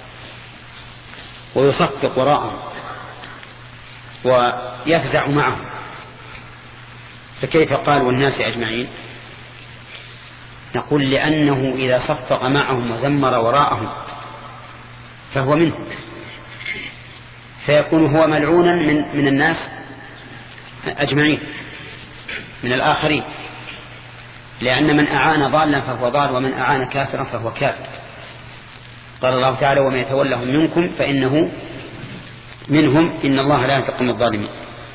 ويصفق وراءهم ويفزع معهم، فكيف قال والناس أجمعين؟ نقول لأنه إذا صفق معهم وزمر وراءهم فهو منهم، فيكون هو ملعونا من, من الناس أجمعين من الآخرين، لأن من أعان ضالا فهو ضال ومن أعان كافرا فهو كافر. قال الله تعالى ومن يتولهم منكم فإنه منهم إن الله لا ينتقم الظالمين.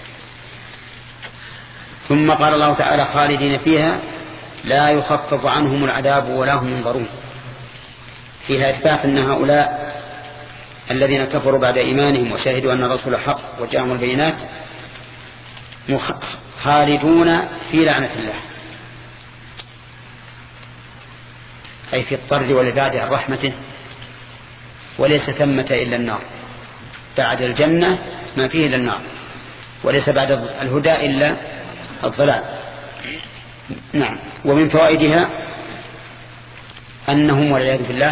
ثم قال الله تعالى خالدين فيها لا يخفف عنهم العذاب ولا هم ينظرون، فيها إثبات أن هؤلاء الذين كفروا بعد إيمانهم وشهدوا أن الرسول حق وجاءهم البينات خالدون في لعنة الله، أي في الطرد والإبعاد عن رحمته، وليس ثمة إلا النار، بعد الجنة ما فيه إلا النار، وليس بعد الهدى إلا الضلال. نعم. ومن فوائدها أنهم والعياذ بالله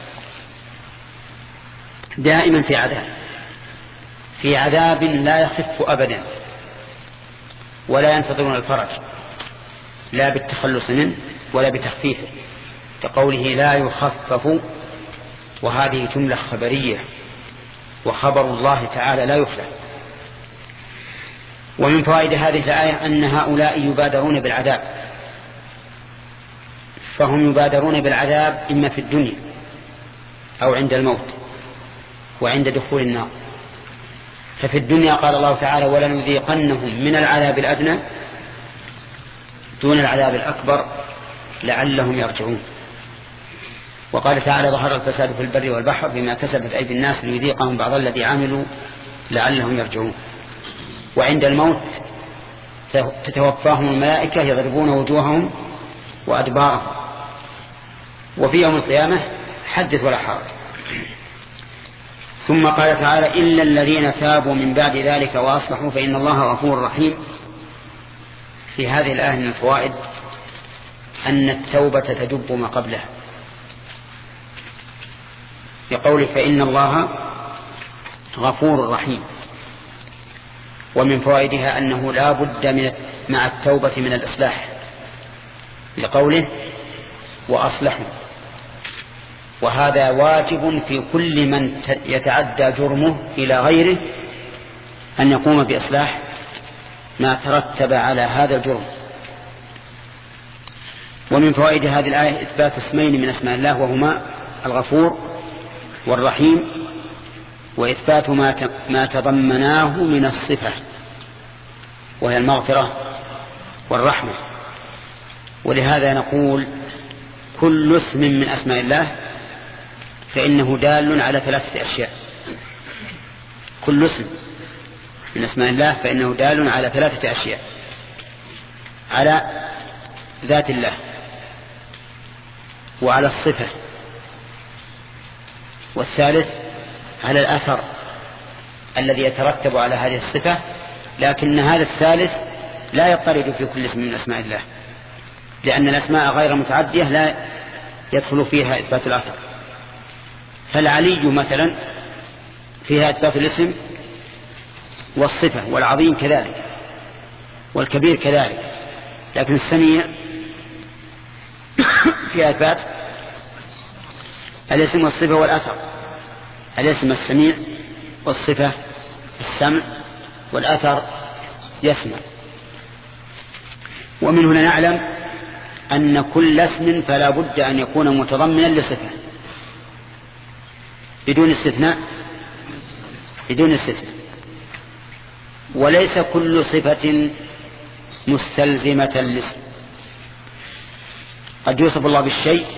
دائما في عذاب في عذاب لا يخف أبدا، ولا ينتظرون الفرج لا بالتخلص منه ولا بتخفيفه، كقوله لا يخفف، وهذه جملة خبرية وخبر الله تعالى لا يخلف. ومن فوائد هذه الآية أن هؤلاء يبادرون بالعذاب، فهم يبادرون بالعذاب إما في الدنيا أو عند الموت وعند دخول النار. ففي الدنيا قال الله تعالى ولنذيقنهم من العذاب الأدنى دون العذاب الأكبر لعلهم يرجعون. وقال تعالى ظهر الفساد في البر والبحر بما كسبت أيدي الناس ليذيقهم بعض الذي عملوا لعلهم يرجعون. وعند الموت تتوفاهم الملائكة يضربون وجوههم وأدبارهم. وفي يوم القيامة حدث ولا حرج. ثم قال تعالى إلا الذين تابوا من بعد ذلك وأصلحوا فإن الله غفور رحيم. في هذه الآية من الفوائد أن التوبة تجب ما قبلها، يقول فإن الله غفور رحيم. ومن فوائدها أنه لا بد من مع التوبة من الإصلاح، لقوله وأصلحوا، وهذا واجب في كل من يتعدى جرمه إلى غيره أن يقوم بإصلاح ما ترتب على هذا الجرم. ومن فوائد هذه الآية إثبات اسمين من اسماء الله وهما الغفور والرحيم، وإثبات ما تضمناه من الصفة وهي المغفرة والرحمة. ولهذا نقول كل اسم من أسماء الله فإنه دال على ثلاثة أشياء. كل اسم من أسماء الله فإنه دال على ثلاثة أشياء: على ذات الله، وعلى الصفة، والثالث على الأثر الذي يترتب على هذه الصفة لكن هذا الثالث لا يضطرد في كل اسم من أسماء الله، لأن الأسماء غير متعدية لا يدخل فيها إثبات الأثر. فالعلي مثلا فيها إثبات الاسم والصفة، والعظيم كذلك، والكبير كذلك، لكن السميع فيها إثبات الاسم والصفة والأثر. الاسم السميع، والصفة السمع، والأثر يسمع. ومن هنا نعلم أن كل اسم فلا بد أن يكون متضمنا لصفة بدون استثناء، بدون استثناء. وليس كل صفة مستلزمة للاسم. قد يوصف الله بالشيء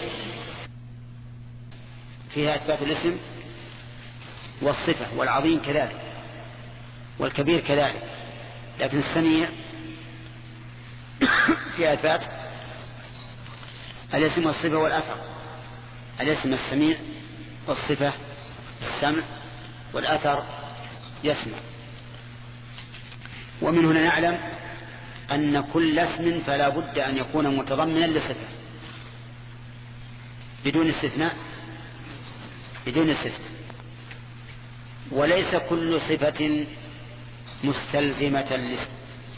فيها إثبات الاسم والصفة، والعظيم كذلك، والكبير كذلك، لكن السميع فيها إثبات الاسم والصفة والأثر. الاسم السميع، والصفة السمع، والأثر يسمع. ومن هنا نعلم أن كل اسم فلا بد أن يكون متضمنا لصفة بدون استثناء، بدون استثناء. وليس كل صفة مستلزمة للاسم.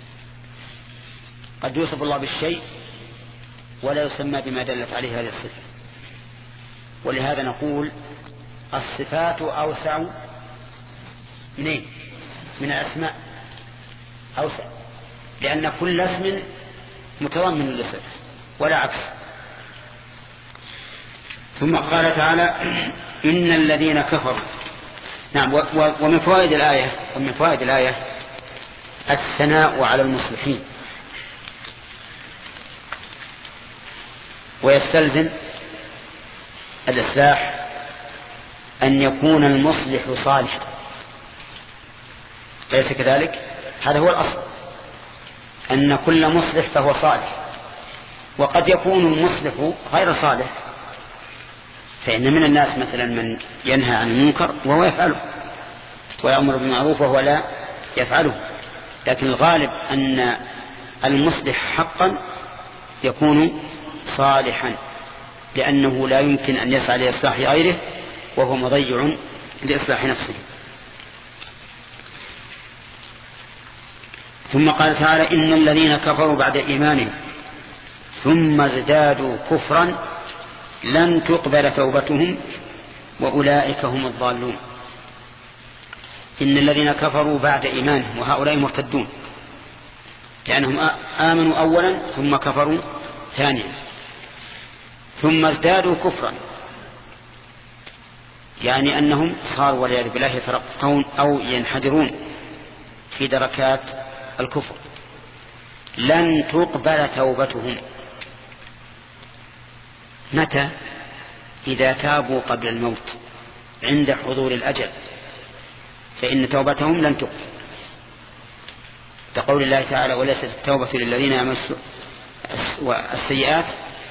قد يوصف الله بالشيء ولا يسمى بما دلت عليه هذه الصفة. ولهذا نقول الصفات أوسع منين؟ من الأسماء أوسع، لأن كل اسم متضمن للصفة ولا عكس. ثم قال تعالى إن الذين كفروا. نعم. ومن فوائد الآية ومن فوائد الآية الثناء على المصلحين، ويستلزم الإصلاح أن يكون المصلح صالحا، أليس كذلك؟ هذا هو الأصل، أن كل مصلح فهو صالح. وقد يكون المصلح غير صالح، فإن من الناس مثلا من ينهى عن المنكر وهو يفعله، ويأمر بالمعروف وهو لا يفعله، لكن الغالب أن المصلح حقا يكون صالحا، لأنه لا يمكن أن يسعى لإصلاح غيره وهو مضيع لإصلاح نفسه. ثم قال تعالى إن الذين كفروا بعد إيمانهم ثم ازدادوا كفرا لن تقبل توبتهم وأولئك هم الضالون. إن الذين كفروا بعد إيمانهم، وهؤلاء مرتدون لأنهم آمنوا أولا ثم كفروا ثانيا، ثم ازدادوا كفرا، يعني أنهم صاروا والعياذ بالله يترقون أو ينحدرون في دركات الكفر. لن تقبل توبتهم. متى؟ إذا تابوا قبل الموت عند حضور الأجل، فإن توبتهم لن تقبل، كقول الله تعالى وليست التوبة للذين يعملون السيئات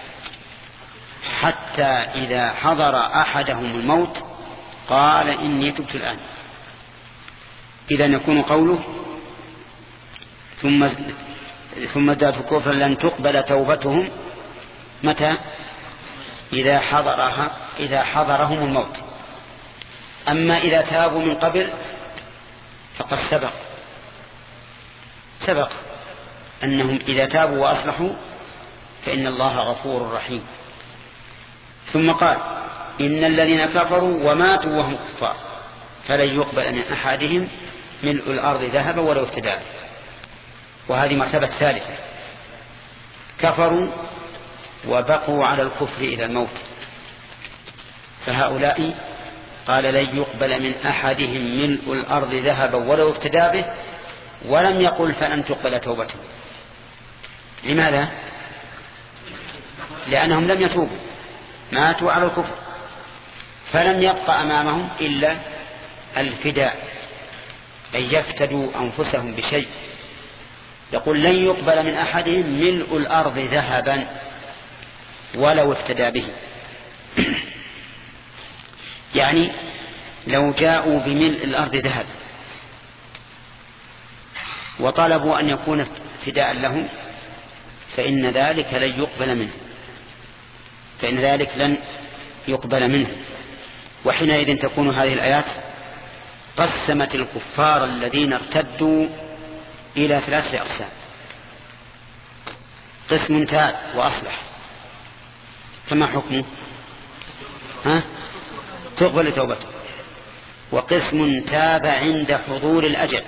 حتى إذا حضر أحدهم الموت قال إني تبت الآن. إذا يكون قوله ثم ثم ازدادوا كفرا لن تقبل توبتهم متى؟ إذا حضرها إذا حضرهم الموت. أما إذا تابوا من قبل فقد سبق سبق أنهم إذا تابوا وأصلحوا فإن الله غفور رحيم. ثم قال إن الذين كفروا وماتوا وهم كفار فلن يقبل من أحدهم ملء الأرض ذهبا ولو افتدى. وهذه مرتبة ثالثة، كفروا وبقوا على الكفر إلى الموت، فهؤلاء قال لن يقبل من أحدهم ملء الأرض ذهبا ولو افتدى به، ولم يقل فلن تقبل توبته. لماذا؟ لأنهم لم يتوبوا، ماتوا على الكفر، فلم يبقى أمامهم إلا الفداء، أن يفتدوا أنفسهم بشيء. يقول لن يقبل من أحدهم ملء الأرض ذهبا ولو افتدى به. يعني لو جاءوا بملء الأرض ذهب وطلبوا أن يكون افتداء لهم فإن ذلك لن يقبل منه فإن ذلك لن يقبل منه وحينئذ تكون هذه الآيات قسمت الكفار الذين ارتدوا إلى ثلاثة أقسام: قسم تاب وأصلح فما حكمه؟ ها؟ تقبل توبته. وقسم تاب عند حضور الأجل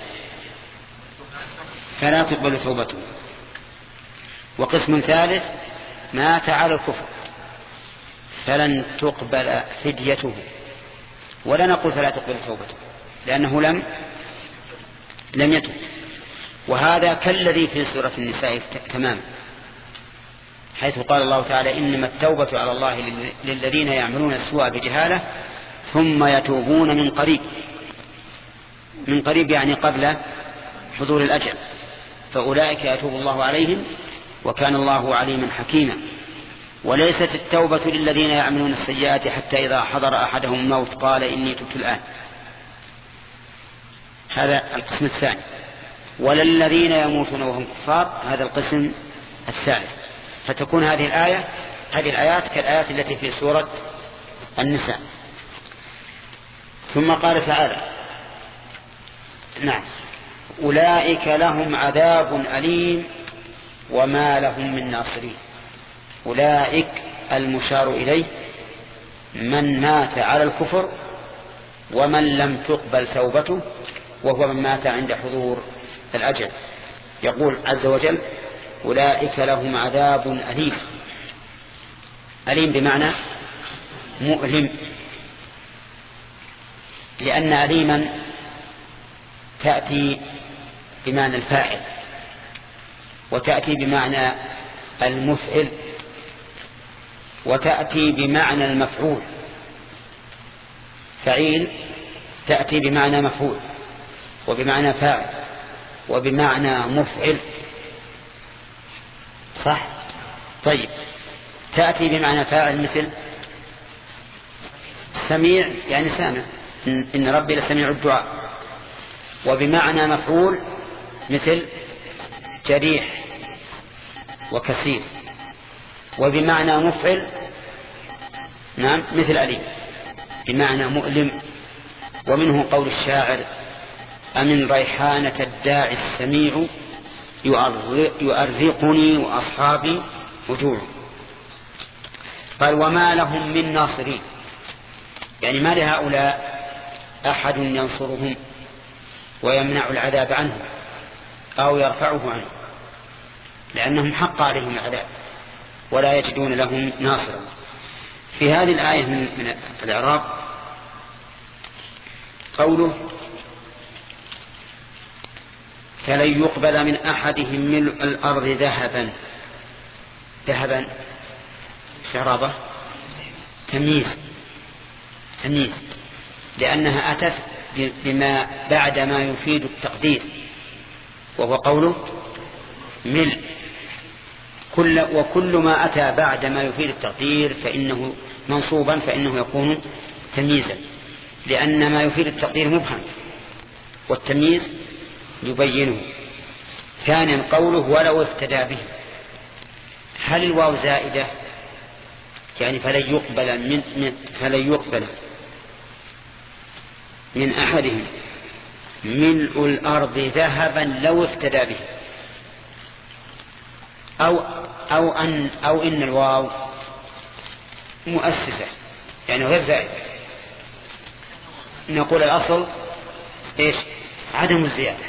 فلا تقبل توبته. وقسم ثالث مات على الكفر فلن تقبل فديته، ولا نقول فلا تقبل توبته لأنه لم لم يتب. وهذا كالذي في سورة النساء تماما، حيث قال الله تعالى: إنما التوبة على الله للذين يعملون السوء بجهالة ثم يتوبون من قريب. من قريب يعني قبل حضور الأجل، فأولئك يتوب الله عليهم وكان الله عليما حكيما. وليست التوبة للذين يعملون السيئات حتى إذا حضر أحدهم الموت قال إني تبت الآن، هذا القسم الثاني. ولا الذين يموتون وهم كفار، هذا القسم الثالث. فتكون هذه الآية هذه الآيات كالآيات التي في سورة النساء. ثم قال تعالى: نعم أولئك لهم عذاب أليم وما لهم من ناصرين. أولئك المشار إليه من مات على الكفر ومن لم تقبل توبته، وهو من مات عند حضور الأجل. يقول عز وجل: أولئك لهم عذاب أليم. أليم بمعنى مؤلم، لأن أليما تأتي بمعنى الفاعل وتأتي بمعنى المفعل وتأتي بمعنى المفعول. فعيل تأتي بمعنى مفعول وبمعنى فاعل وبمعنى مفعل، صح؟ طيب، تأتي بمعنى فاعل مثل سميع يعني سامع، إن ربي لسميع الدعاء. وبمعنى مفعول مثل جريح وكثير. وبمعنى مفعل نعم مثل أليم بمعنى مؤلم. ومنه قول الشاعر: أمن ريحانة الداعي السميع يؤرقني وأصحابي وجوع. قال: وما لهم من ناصرين، يعني ما لهؤلاء أحد ينصرهم ويمنع العذاب عنهم أو يرفعه عنه، لأنهم حق عليهم العذاب ولا يجدون لهم ناصرا. في هذه الآية من الإعراب قوله: فلن يقبل من أحدهم ملء الأرض ذهبا. ذهبا شرابة تمييز تمييز لأنها أتت بما بعد ما يفيد التقدير، وهو قوله ملء. كل وكل ما أتى بعد ما يفيد التقدير فإنه منصوبا فإنه يكون تمييزا، لأن ما يفيد التقدير مبهم والتمييز يبينه. ثانيا قوله: ولو افتدى به. هل الواو زائدة؟ يعني فلن يقبل من, من فلن يقبل من أحدهم ملء الأرض ذهبا لو افتدى به، أو أو أن أو إن الواو مؤسسة يعني غير زائد. نقول الأصل إيش؟ عدم الزيادة،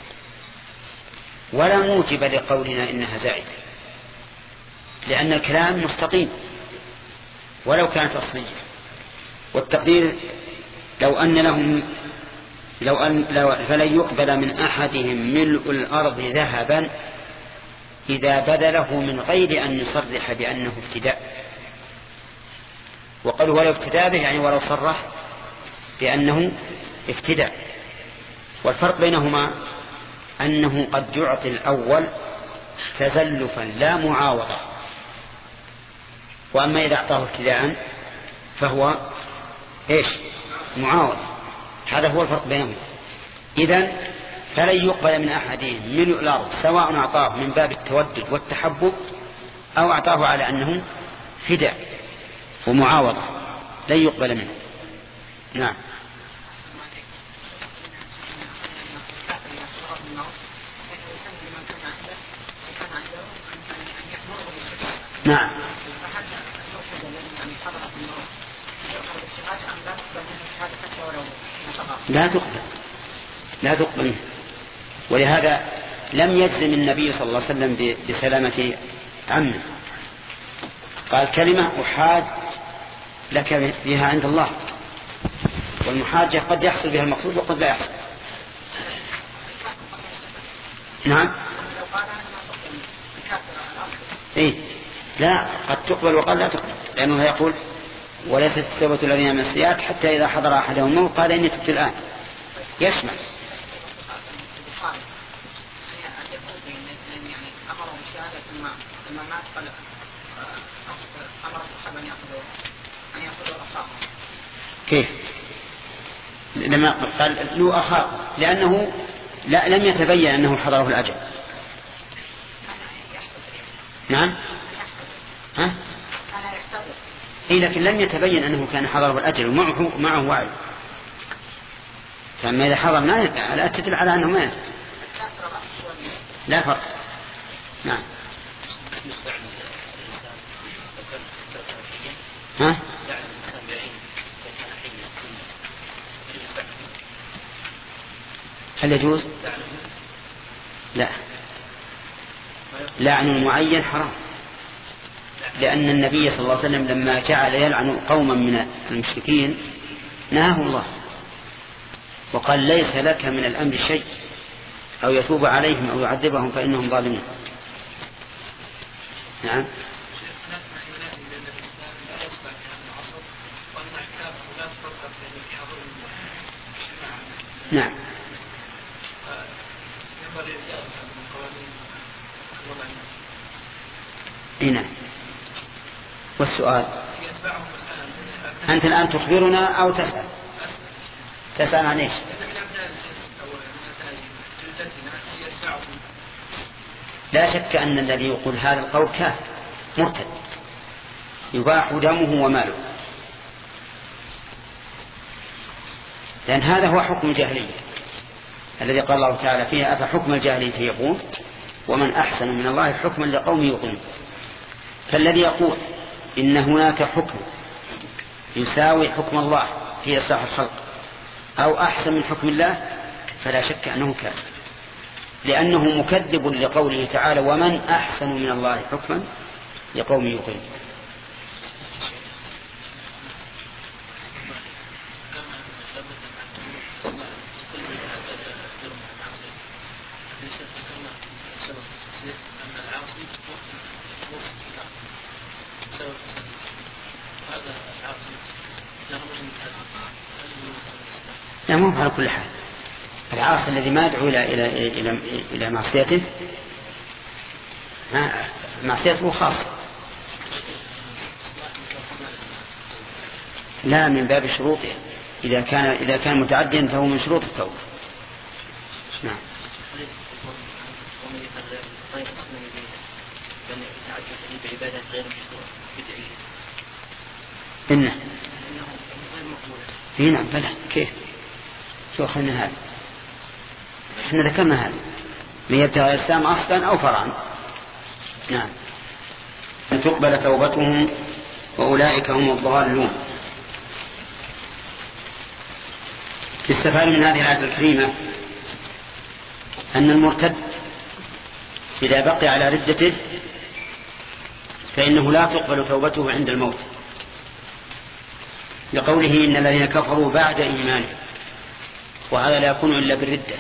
ولا موجب لقولنا إنها زائدة، لأن الكلام مستقيم ولو كانت أصلية. والتقدير لو أن لهم لو أن لو فلن يقبل من أحدهم ملء الأرض ذهبا إذا بذله من غير أن يصرح بأنه ابتداء. وقال ولو ابتداء به يعني ولو صرح بأنه ابتداء. والفرق بينهما أنه قد يعطي الأول تزلفا لا معاوضة، وأما إذا أعطاه ابتداء فهو إيش؟ معاوضة. هذا هو الفرق بينهما. إذن فلن يقبل من أحدهم ملء الأرض سواء أعطاه من باب التودد والتحبب أو أعطاه على أنه فداء ومعاوضة، لن يقبل منه. نعم. نعم. لا تقبل لا تقبل ولهذا لم يجزم النبي صلى الله عليه وسلم بسلامة عمه، قال كلمة أحاج لك بها عند الله، والمحاجة قد يحصل بها المقصود وقد لا يحصل. نعم. إيه؟ لا، قد تقبل وقد لا تقبل، لأنه يقول وليست التوبة الذين من السيئات حتى إذا حضر أحدهم الموت قال إني تبت الآن، يشمل. كيف؟ لما قال لو أخاف لأنه لا لم يتبين أنه حضره الأجل. نعم. ها؟ إيه لكن لم يتبين أنه كان حضره الأجل ومعه معه وعي، فما إذا حضر ما لا تدل على أنه ما لا فرق. نعم. ها؟ هل يجوز؟ لا، لعن معين حرام، لأن النبي صلى الله عليه وسلم لما جعل يلعن قوما من المشركين نهاه الله وقال ليس لك من الأمر شيء، أو يتوب عليهم أو يعذبهم فإنهم ظالمون. نعم. نعم. هنا والسؤال أنت الآن تخبرنا أو تسأل؟ تسأل عن إيش؟ لا شك أن الذي يقول هذا القول كافر مرتد يباح دمه وماله، لأن هذا هو حكم الجاهلية الذي قال الله تعالى فيه أفحكم الجاهلية يبغون ومن أحسن من الله حكما لقوم يوقنون. فالذي يقول إن هناك حكم يساوي حكم الله في إصلاح الخلق أو أحسن من حكم الله فلا شك أنه كافر، لأنه مكذب لقوله تعالى ومن أحسن من الله حكما لقوم يوقنون. لا مو على كل حال، العاصي الذي ما يدعو إلى إلى إلى إلى معصيته معصيته خاصة، لا من باب شروطه، إذا كان إذا كان متعديا فهو من شروط التوبة. نعم. إنه إيه نعم بلى كيف شو أخذنا هذا؟ إحنا ذكرنا هذا من يبتغي الإسلام أصلا أو فرعا. نعم. أن تقبل توبتهم وأولئك هم الضالون. يستفاد من هذه الآية الكريمة أن المرتد إذا بقي على ردته فإنه لا تقبل توبته عند الموت، لقوله إن الذين كفروا بعد إيمانهم، وهذا لا يكون إلا بالردة.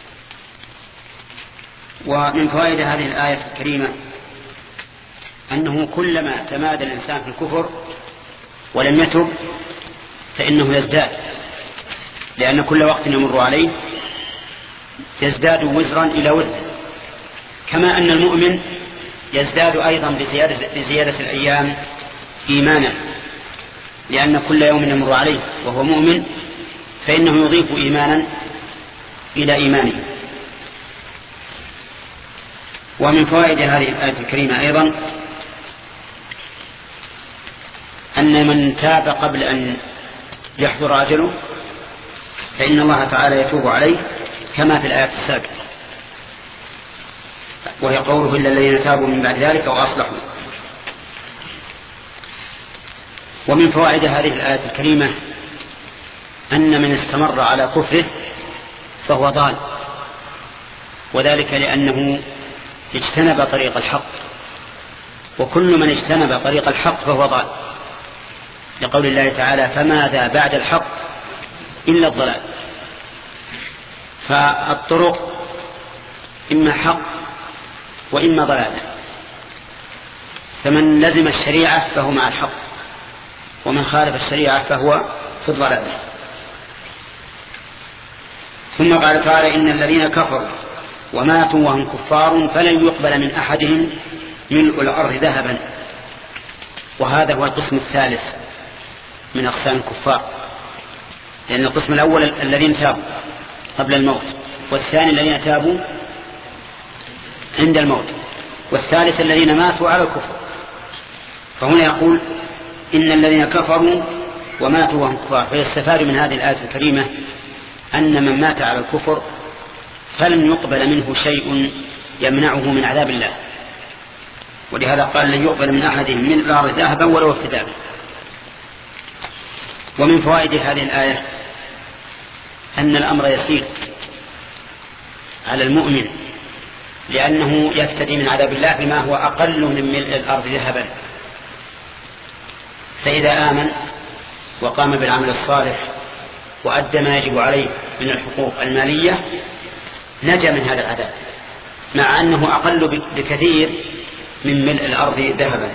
ومن فوائد هذه الآية الكريمة أنه كلما تمادى الإنسان في الكفر ولم يتب فإنه يزداد، لأن كل وقت يمر عليه يزداد وزرا إلى وزر، كما أن المؤمن يزداد أيضا بزيادة, بزيادة الأيام إيمانا، لأن كل يوم يمر عليه وهو مؤمن فإنه يضيف إيمانا إلى إيمانه. ومن فوائد هذه الآية الكريمة أيضا أن من تاب قبل أن يحضر أجله فإن الله تعالى يتوب عليه كما في الآية السابقة، وهي قوله إلا الذين تابوا من بعد ذلك وأصلحوا. ومن فوائد هذه الآية الكريمة أن من استمر على كفره فهو ضال، وذلك لأنه اجتنب طريق الحق، وكل من اجتنب طريق الحق فهو ضال، لقول الله تعالى فماذا بعد الحق إلا الضلال. فالطرق إما حق وإما ضلال، فمن لزم الشريعة فهو مع الحق، ومن خالف الشريعة فهو في الضلال. ثم قال تعالى إن الذين كفروا وماتوا وهم كفار فلن يقبل من أحدهم ملء الأرض ذهبا. وهذا هو القسم الثالث من أقسام الكفار، لأن القسم الأول الذين تابوا قبل الموت، والثاني الذين تابوا عند الموت، والثالث الذين ماتوا على الكفر. فهنا يقول إن الذين كفروا وماتوا وهم كفار، فيستفاد من هذه الآية الكريمة أن من مات على الكفر فلن يقبل منه شيء يمنعه من عذاب الله، ولهذا قال لن يقبل من أحدهم من الأرض ذهبا ولو افتدى به. ومن فوائد هذه الآية أن الأمر يسير على المؤمن، لأنه يفتدي من عذاب الله بما هو أقل من ملء الأرض ذهبا. فإذا آمن وقام بالعمل الصالح وأدى ما يجب عليه من الحقوق المالية نجا من هذا العذاب، مع أنه أقل بكثير من ملء الأرض ذهبا.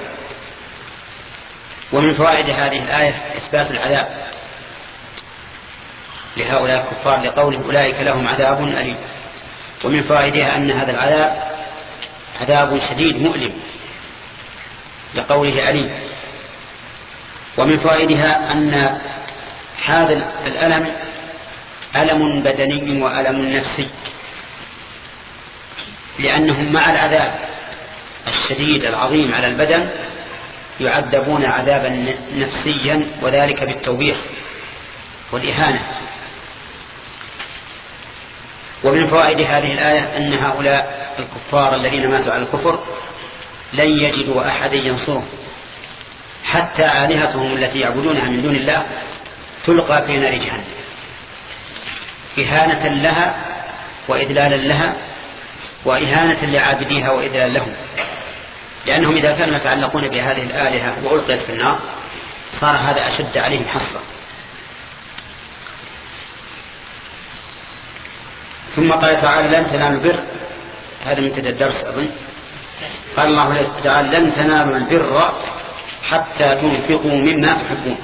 ومن فوائد هذه الآية إثبات العذاب لهؤلاء الكفار لقوله أولئك لهم عذاب أليم. ومن فوائدها أن هذا العذاب عذاب شديد مؤلم لقوله أليم. ومن فوائدها أن هذا الألم ألم بدني وألم نفسي، لأنهم مع العذاب الشديد العظيم على البدن يعذبون عذابا نفسيا، وذلك بالتوبيخ والإهانة. ومن فوائد هذه الآية أن هؤلاء الكفار الذين ماتوا على الكفر لن يجدوا أحدا ينصرهم، حتى آلهتهم التي يعبدونها من دون الله تلقى في نار جهنم إهانة لها وإذلالا لها، وإهانة لعابديها وإذلال لهم، لأنهم إذا كانوا يتعلقون بهذه الآلهة وألقيت في النار صار هذا أشد عليهم حصرا. ثم قال تعالى لن تنالوا البر، هذا من تدى الدرس أظن. قال الله تعالى لن تنالوا البر حتى تنفقوا مما تحبون.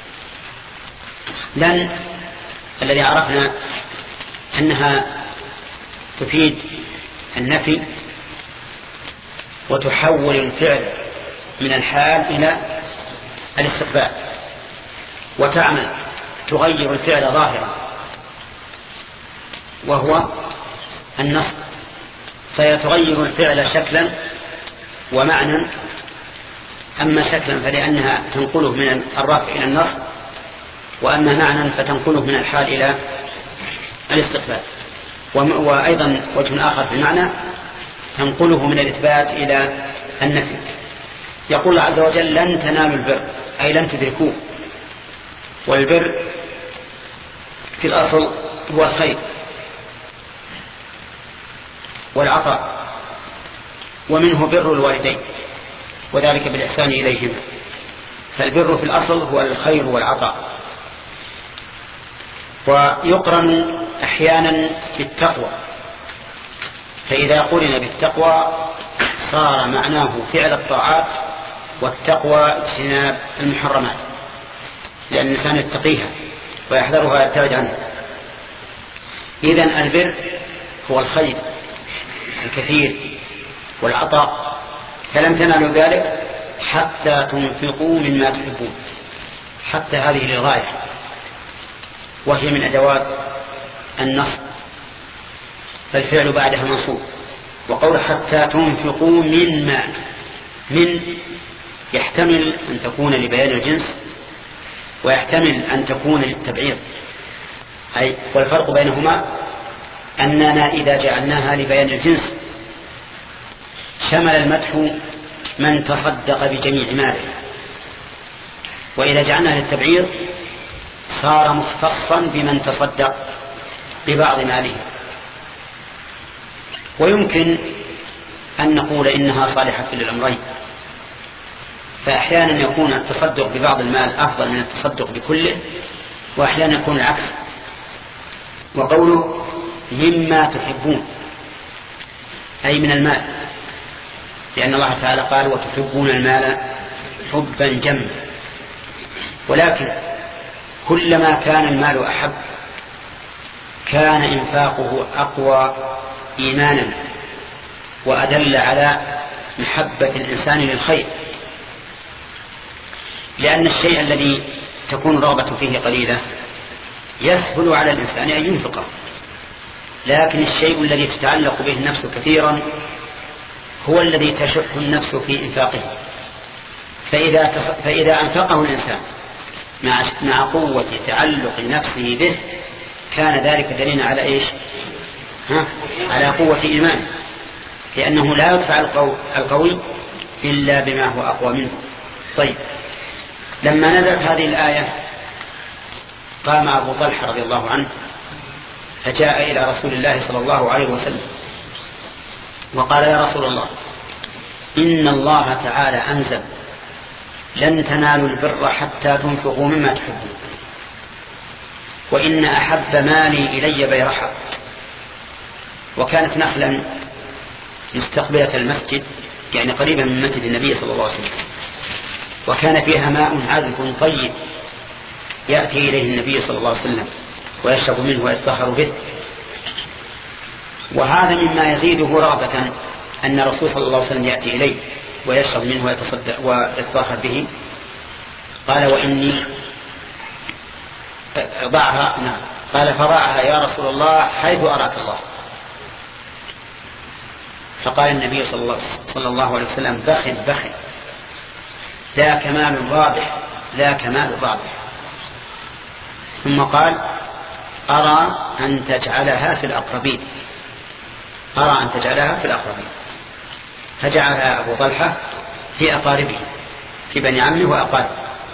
لن الذي عرفنا أنها تفيد النفي وتحول الفعل من الحال إلى الاستقبال، وتعمل تغير الفعل ظاهرا وهو النصب، فيتغير الفعل شكلا ومعنى. أما شكلا فلأنها تنقله من الرفع إلى النصب، وأما معنى فتنقله من الحال إلى الاستقبال. وأيضا وجه آخر في المعنى تنقله من الإثبات إلى النفي. يقول الله عز وجل لن تنالوا البر أي لن تدركوه، والبر في الأصل هو الخير والعطاء، ومنه بر الوالدين وذلك بالإحسان إليهما. فالبر في الأصل هو الخير والعطاء، ويقرن أحيانا بالتقوى، فإذا قرن بالتقوى صار معناه فعل الطاعات، والتقوى اجتناب المحرمات، لأن الإنسان يتقيها ويحذرها ويبتعد عنها. إذن البر هو الخير الكثير والعطاء، فلن تنالوا ذلك حتى تنفقوا مما تحبون. حتى هذه للغاية، وهي من أدوات النصب، فالفعل بعدها منصوب. وقول حتى تنفقوا من مال، من يحتمل أن تكون لبيان الجنس ويحتمل أن تكون للتبعيض، أي والفرق بينهما أننا إذا جعلناها لبيان الجنس شمل المدح من تصدق بجميع ماله، وإذا جعلناها للتبعيض صار مختصا بمن تصدق ببعض ماله. ويمكن أن نقول إنها صالحة للأمرين، فأحيانا يكون التصدق ببعض المال أفضل من التصدق بكله، وأحيانا يكون العكس. وقوله مما تحبون أي من المال، لأن الله تعالى قال وتحبون المال حبا جما، ولكن كلما كان المال أحب كان إنفاقه أقوى إيمانا وأدل على محبة الإنسان للخير، لأن الشيء الذي تكون رغبة فيه قليلة يسهل على الإنسان أن ينفقه، لكن الشيء الذي تتعلق به النفس كثيرا هو الذي تشح النفس في إنفاقه. فإذا, فإذا أنفقه الإنسان مع, مع قوة تعلق نفسه به كان ذلك دليلا على إيش؟ ها؟ على قوة إيمانه، لأنه لا يدفع القوي إلا بما هو أقوى منه. طيب، لما نزلت هذه الآية قام أبو طلحة رضي الله عنه فجاء إلى رسول الله صلى الله عليه وسلم وقال يا رسول الله إن الله تعالى أنزل لن تنالوا البر حتى تنفقوا مما تحبون، وإن أحب مالي إلي بيرحة. وكانت نخلا مستقبلة المسجد، يعني قريبا من مسجد النبي صلى الله عليه وسلم، وكان فيها ماء عذب طيب يأتي إليه النبي صلى الله عليه وسلم ويشرب منه ويتطهر به. وهذا مما يزيده رغبة أن الرسول صلى الله عليه وسلم يأتي إليه ويشرب منه ويتصدق ويتطهر به. قال وإني ضعها، نعم، قال فضعها يا رسول الله حيث أراك الله. فقال النبي صلى الله عليه وسلم بخل بخل، لا كمال واضح، لا كمال واضح. ثم قال أرى أن تجعلها في الأقربين، أرى أن تجعلها في الأقربين. فجعلها أبو طلحة في أقاربه، في بني عمه وأقاربه.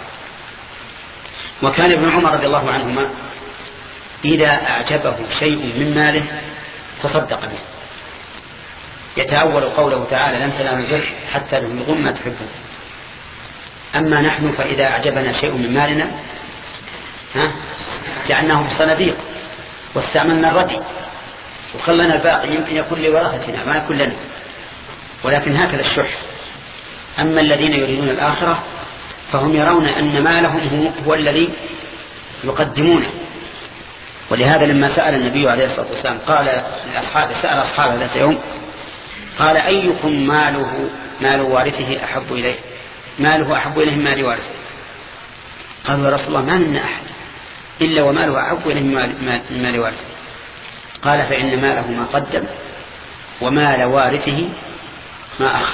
وكان ابن عمر رضي الله عنهما إذا أعجبه شيء من ماله تصدق به، يتأول قوله تعالى لن تنالوا البر حتى تنفقوا مما تحبون. أما نحن فإذا أعجبنا شيء من مالنا ها جعلناه في الصناديق واستعملنا الردي وخلنا الباقي، يمكن يكون لورثتنا ما يكون لنا، ولكن هكذا الشح. أما الذين يريدون الآخرة فهم يرون أن مالهم هو, هو الذي يقدمونه. ولهذا لما سأل النبي عليه الصلاة والسلام قال لأصحابه، سأل أصحابه ذات يوم قال أيكم ماله مال وارثه أحب إليه، ماله أحب إليه من مال وارثه؟ قالوا يا رسول الله ما منا أحد إلا وماله أحب إليه من مال وارثه. قال فإن ماله ما قدم ومال وارثه ما أخذ.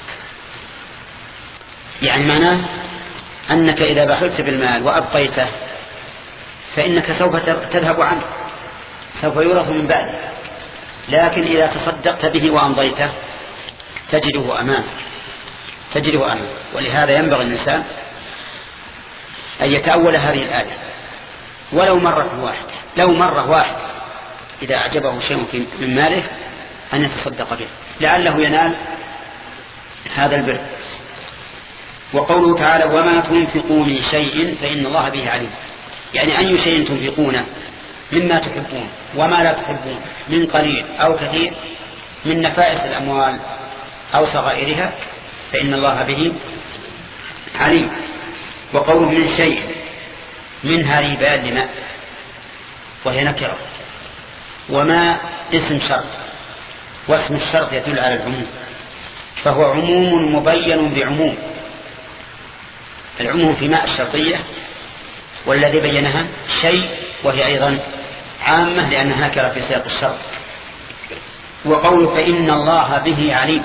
يعني معناه أنك إذا بخلت بالمال وأبقيته فإنك سوف تذهب عنه، سوف يورث من بعده، لكن إذا تصدقت به وأمضيته تجده أمامك، تجده أمامك. ولهذا ينبغي الإنسان أن يتأول هذه الآية ولو مرة واحدة، لو مرة واحدة إذا أعجبه شيء من ماله أن يتصدق به لعله ينال هذا البر. وقوله تعالى وما تنفقوا من شيء فإن الله به عليم، يعني أي شيء تنفقونه مما تحبون وما لا تحبون من قليل أو كثير من نفائس الأموال أو صغائرها فإن الله به عليم. وقوله من شيء من هذه بيان لما وهي نكرة، وما اسم شرط، واسم الشرط يدل على العموم، فهو عموم مبين بعموم. العموم في ماء الشرطية والذي بينها شيء، وهي أيضا عامة لأنها نكرة في سياق الشرط. وقول فإن الله به عليم،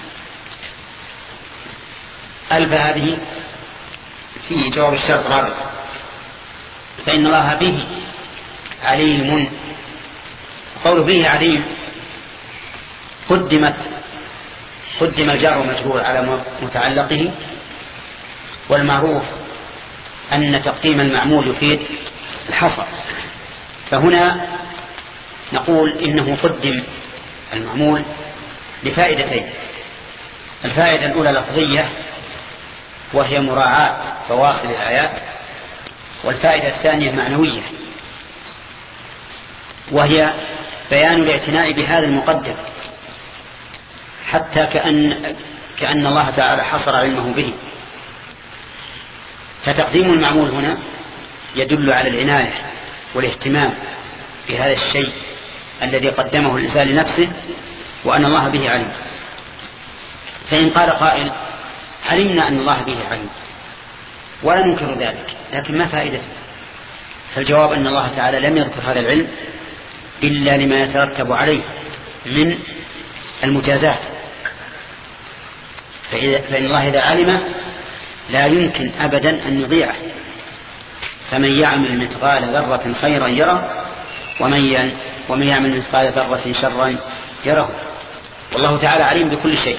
ألف هذه في جواب الشرط رابط، فإن الله به عليم. قول به عليم قدمت قدم الجار والمجرور على متعلقه، والمعروف أن تقديم المعمول يفيد الحصر، فهنا نقول إنه قدم المعمول لفائدتين. الفائدة الأولى لفظية وهي مراعاة فواصل الآيات، والفائدة الثانية معنوية وهي بيان الاعتناء بهذا المقدم، حتى كأن, كأن الله تعالى حصر علمه به. فتقديم المعمول هنا يدل على العناية والاهتمام بهذا الشيء الذي قدمه الإنسان لنفسه، وأن الله به عليم. فإن قال قائل علمنا أن الله به عليم ولا ننكر ذلك، لكن ما فائدته؟ فالجواب أن الله تعالى لم يذكر هذا العلم إلا لما يترتب عليه من المجازات، فإن الله إذا علم لا يمكن أبدا أن يضيعه. فمن يعمل مثقال ذرة خيرا يره ومن ومن يعمل مثقال ذرة شرا يره، والله تعالى عليم بكل شيء.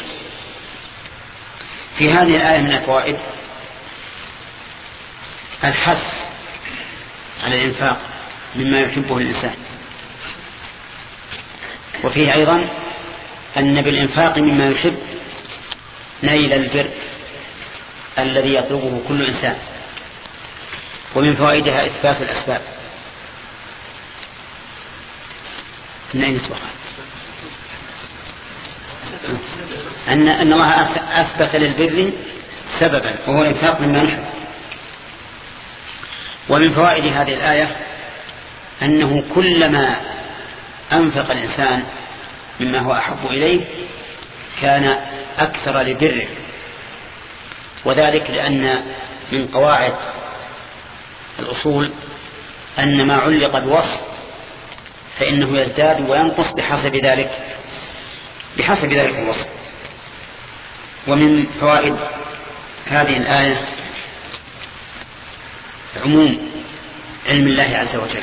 في هذه الآية من الفوائد الحث على الإنفاق مما يحبه الإنسان، وفيه أيضا أن بالإنفاق مما يحب نيل البر الذي يطلبه كل إنسان. ومن فوائدها إثبات الأسباب. من أين توقع؟ أن, أن الله أثبت للبر سببا وهو الإنفاق مما يحب. ومن فوائد هذه الآية أنه كلما أنفق الإنسان مما هو أحب إليه كان أكثر لبره، وذلك لأن من قواعد الأصول أن ما علق بوصف فإنه يزداد وينقص بحسب ذلك بحسب ذلك الوصف. ومن فوائد هذه الآية عموم علم الله عز وجل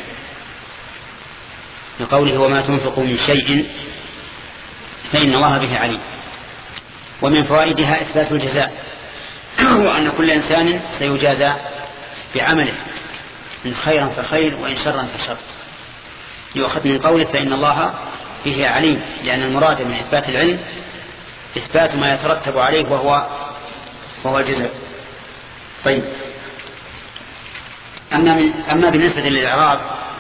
لقوله وما تنفقوا من شيء فإن الله به عليم. ومن فوائدها إثبات الجزاء، وأن كل إنسان سيجازى بعمله، إن خيرا فخير وإن شرا فشر، يؤخذ من قوله فإن الله به عليم، لأن المراد من إثبات العلم إثبات ما يترتب عليه وهو وهو الجزاء. طيب، أما, من أما بالنسبة للإعراب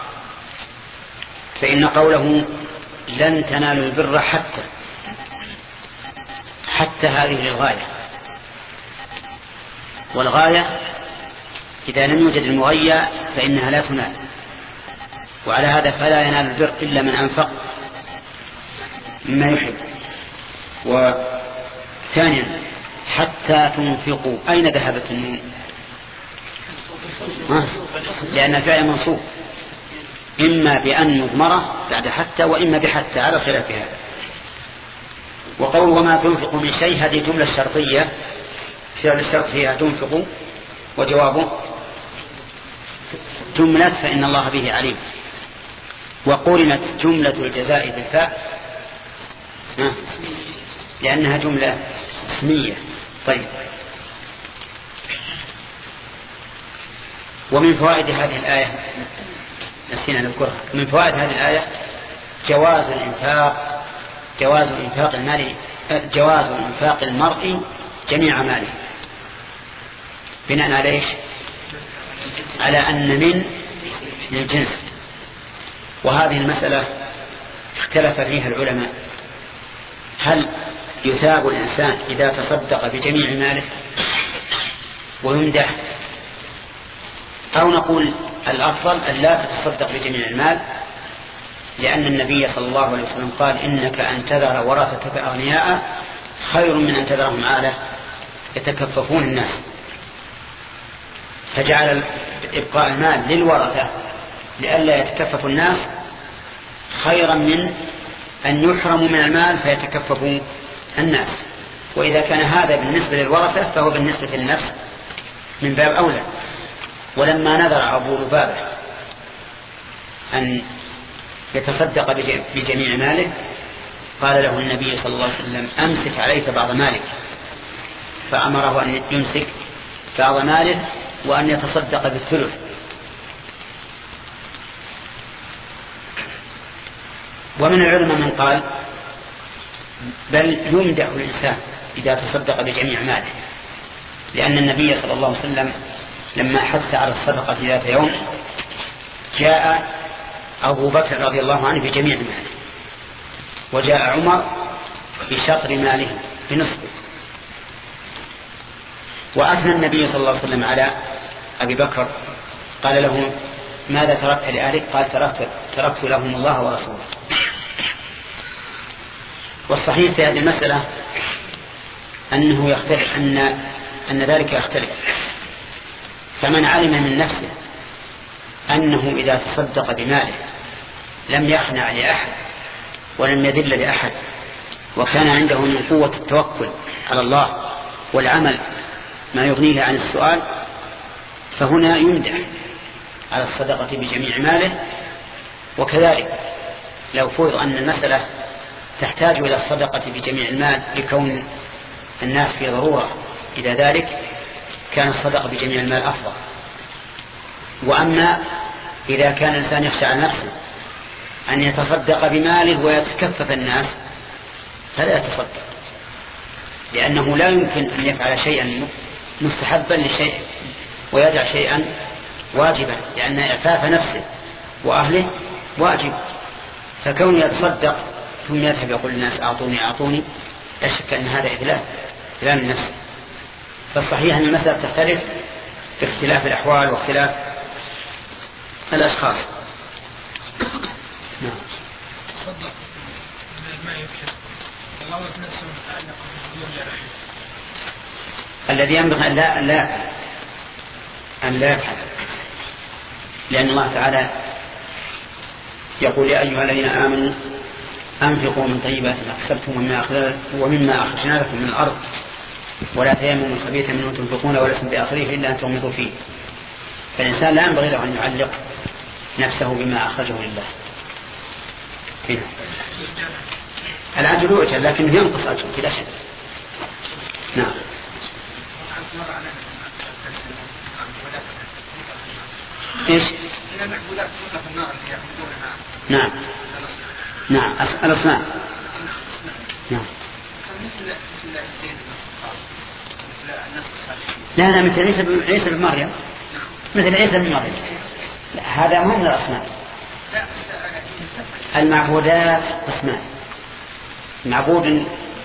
فإن قوله لن تنالوا البر حتى حتى هذه للغاية، والغاية إذا لم يوجد المغيى فإنها لا تنال، وعلى هذا فلا ينال البر إلا من أنفق مما يحب. وثانيا حتى تنفقوا، أين ذهبت النون؟ لأن الفعل منصوب إما بأن مضمرة بعد حتى وإما بحتى على خلاف هذا. وقول وما تنفقوا من شيء هذه جملة شرطية، فعل الشرط فيها تنفقوا، وجوابه جملة فإن الله به عليم. وقرنت جملة الجزاء بالفاء لأنها جملة اسمية. طيب، ومن فوائد هذه الآية نسينا نذكرها، من فوائد هذه الآية جواز الإنفاق جواز الإنفاق المالي جواز الإنفاق المرء جميع ماله، بناء على إيش؟ على أن من للجنس. وهذه المسألة اختلف فيها العلماء، هل يثاب الإنسان إذا تصدق بجميع ماله ويمدح، أو نقول الأفضل أن لا تتصدق بجميع المال، لأن النبي صلى الله عليه وسلم قال إنك أن تذر ورثتك أغنياء خير من أن تذرهم عالة يتكففون الناس، فجعل إبقاء المال للورثة لئلا يتكفف الناس خيرا من أن يحرموا من المال فيتكففوا الناس، وإذا كان هذا بالنسبة للورثة فهو بالنسبة للنفس من باب أولى. ولما نذر أبو لبابة أن يتصدق بجميع ماله قال له النبي صلى الله عليه وسلم أمسك عليك بعض مالك، فأمره أن يمسك بعض ماله وأن يتصدق بالثلث. ومن العلماء من قال بل يمدح الإنسان إذا تصدق بجميع ماله، لأن النبي صلى الله عليه وسلم لما حث على الصدقة ذات يوم جاء أبو بكر رضي الله عنه بجميع ماله، وجاء عمر بشطر ماله بنصفه. وأثنى النبي صلى الله عليه وسلم على أبي بكر قال له ماذا تركت لأهلك؟ قال تركت, تركت لهم الله ورسوله. والصحيح في هذه المسألة أنه يختلف أن, أن ذلك يختلف. فمن علم من نفسه أنه إذا تصدق بماله لم يخنع لأحد ولم يذل لأحد، وكان عنده من قوة التوكل على الله والعمل ما يغنيه عن السؤال، فهنا يمدح على الصدقة بجميع ماله. وكذلك لو فرض أن المسألة تحتاج إلى الصدقة بجميع المال لكون الناس في ضرورة إلى ذلك، كان الصدقة بجميع المال أفضل. وأما إذا كان الإنسان يخشى على نفسه أن يتصدق بماله ويتكفف الناس فلا يتصدق، لأنه لا يمكن أن يفعل شيئا مستحبا لشيء ويدع شيئا واجبا، لأن إعفاف نفسه وأهله واجب. فكون يتصدق ثم يذهب يقول الناس أعطوني أعطوني لا شك أن هذا إذلال إذلال النفس. فالصحيح أن المسألة تختلف باختلاف الأحوال واختلاف الأشخاص. نعم. تصدق ما يكفي الله نفسه متعلق الذي ينبغي أن لا, لا أن لا يفعل، لأن الله تعالى يقول يا أيها الذين آمنوا أنفقوا من طيبات ما كسبتم ومما أخرجنا لكم من الأرض ولا تيمموا الخبيث منه تنفقون ولستم بآخره إلا أن تغمضوا فيه. فالإنسان لا ينبغي له أن يعلق نفسه بما أخرجه لله. هنا الأجر أجل لكنه ينقص أجر في الأشد. نعم. إيش؟ نعم نعم الأصنام. نعم. لا لا مثل عيسى عيسى بن مريم، مثل عيسى بن مريم. لا هذا مو من الأصنام. المعبودات أصنام. معبود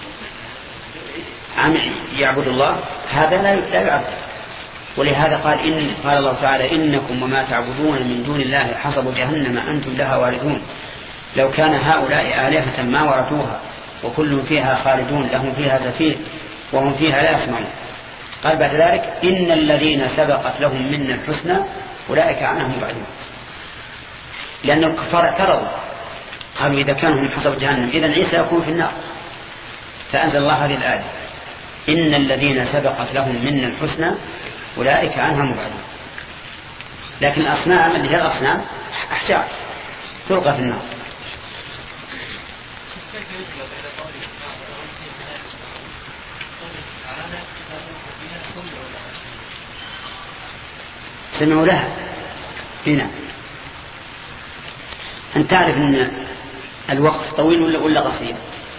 عم يعبد الله هذا لا لا يعبد. ولهذا قال إن قال الله تعالى إنكم وما تعبدون من دون الله حصب جهنم أنتم لها واردون لو كان هؤلاء آلهة ما وردوها وكل فيها خالدون لهم فيها زفير وهم فيها لا يسمعون. قال بعد ذلك إن الذين سبقت لهم منا الحسنى أولئك عنهم مبعدون، لأن الكفار اعترضوا قالوا إذا كانوا من حصب جهنم إذن عيسى يكون في النار، فأنزل الله هذه الآية إن الذين سبقت لهم منا الحسنى أولئك عنها مبعدون. لكن الأصنام اللي هي الأصنام أحجار تلقى في النار. سمعوا لها هنا. أن تعرف أن الوقت طويل ولا ولا قصير؟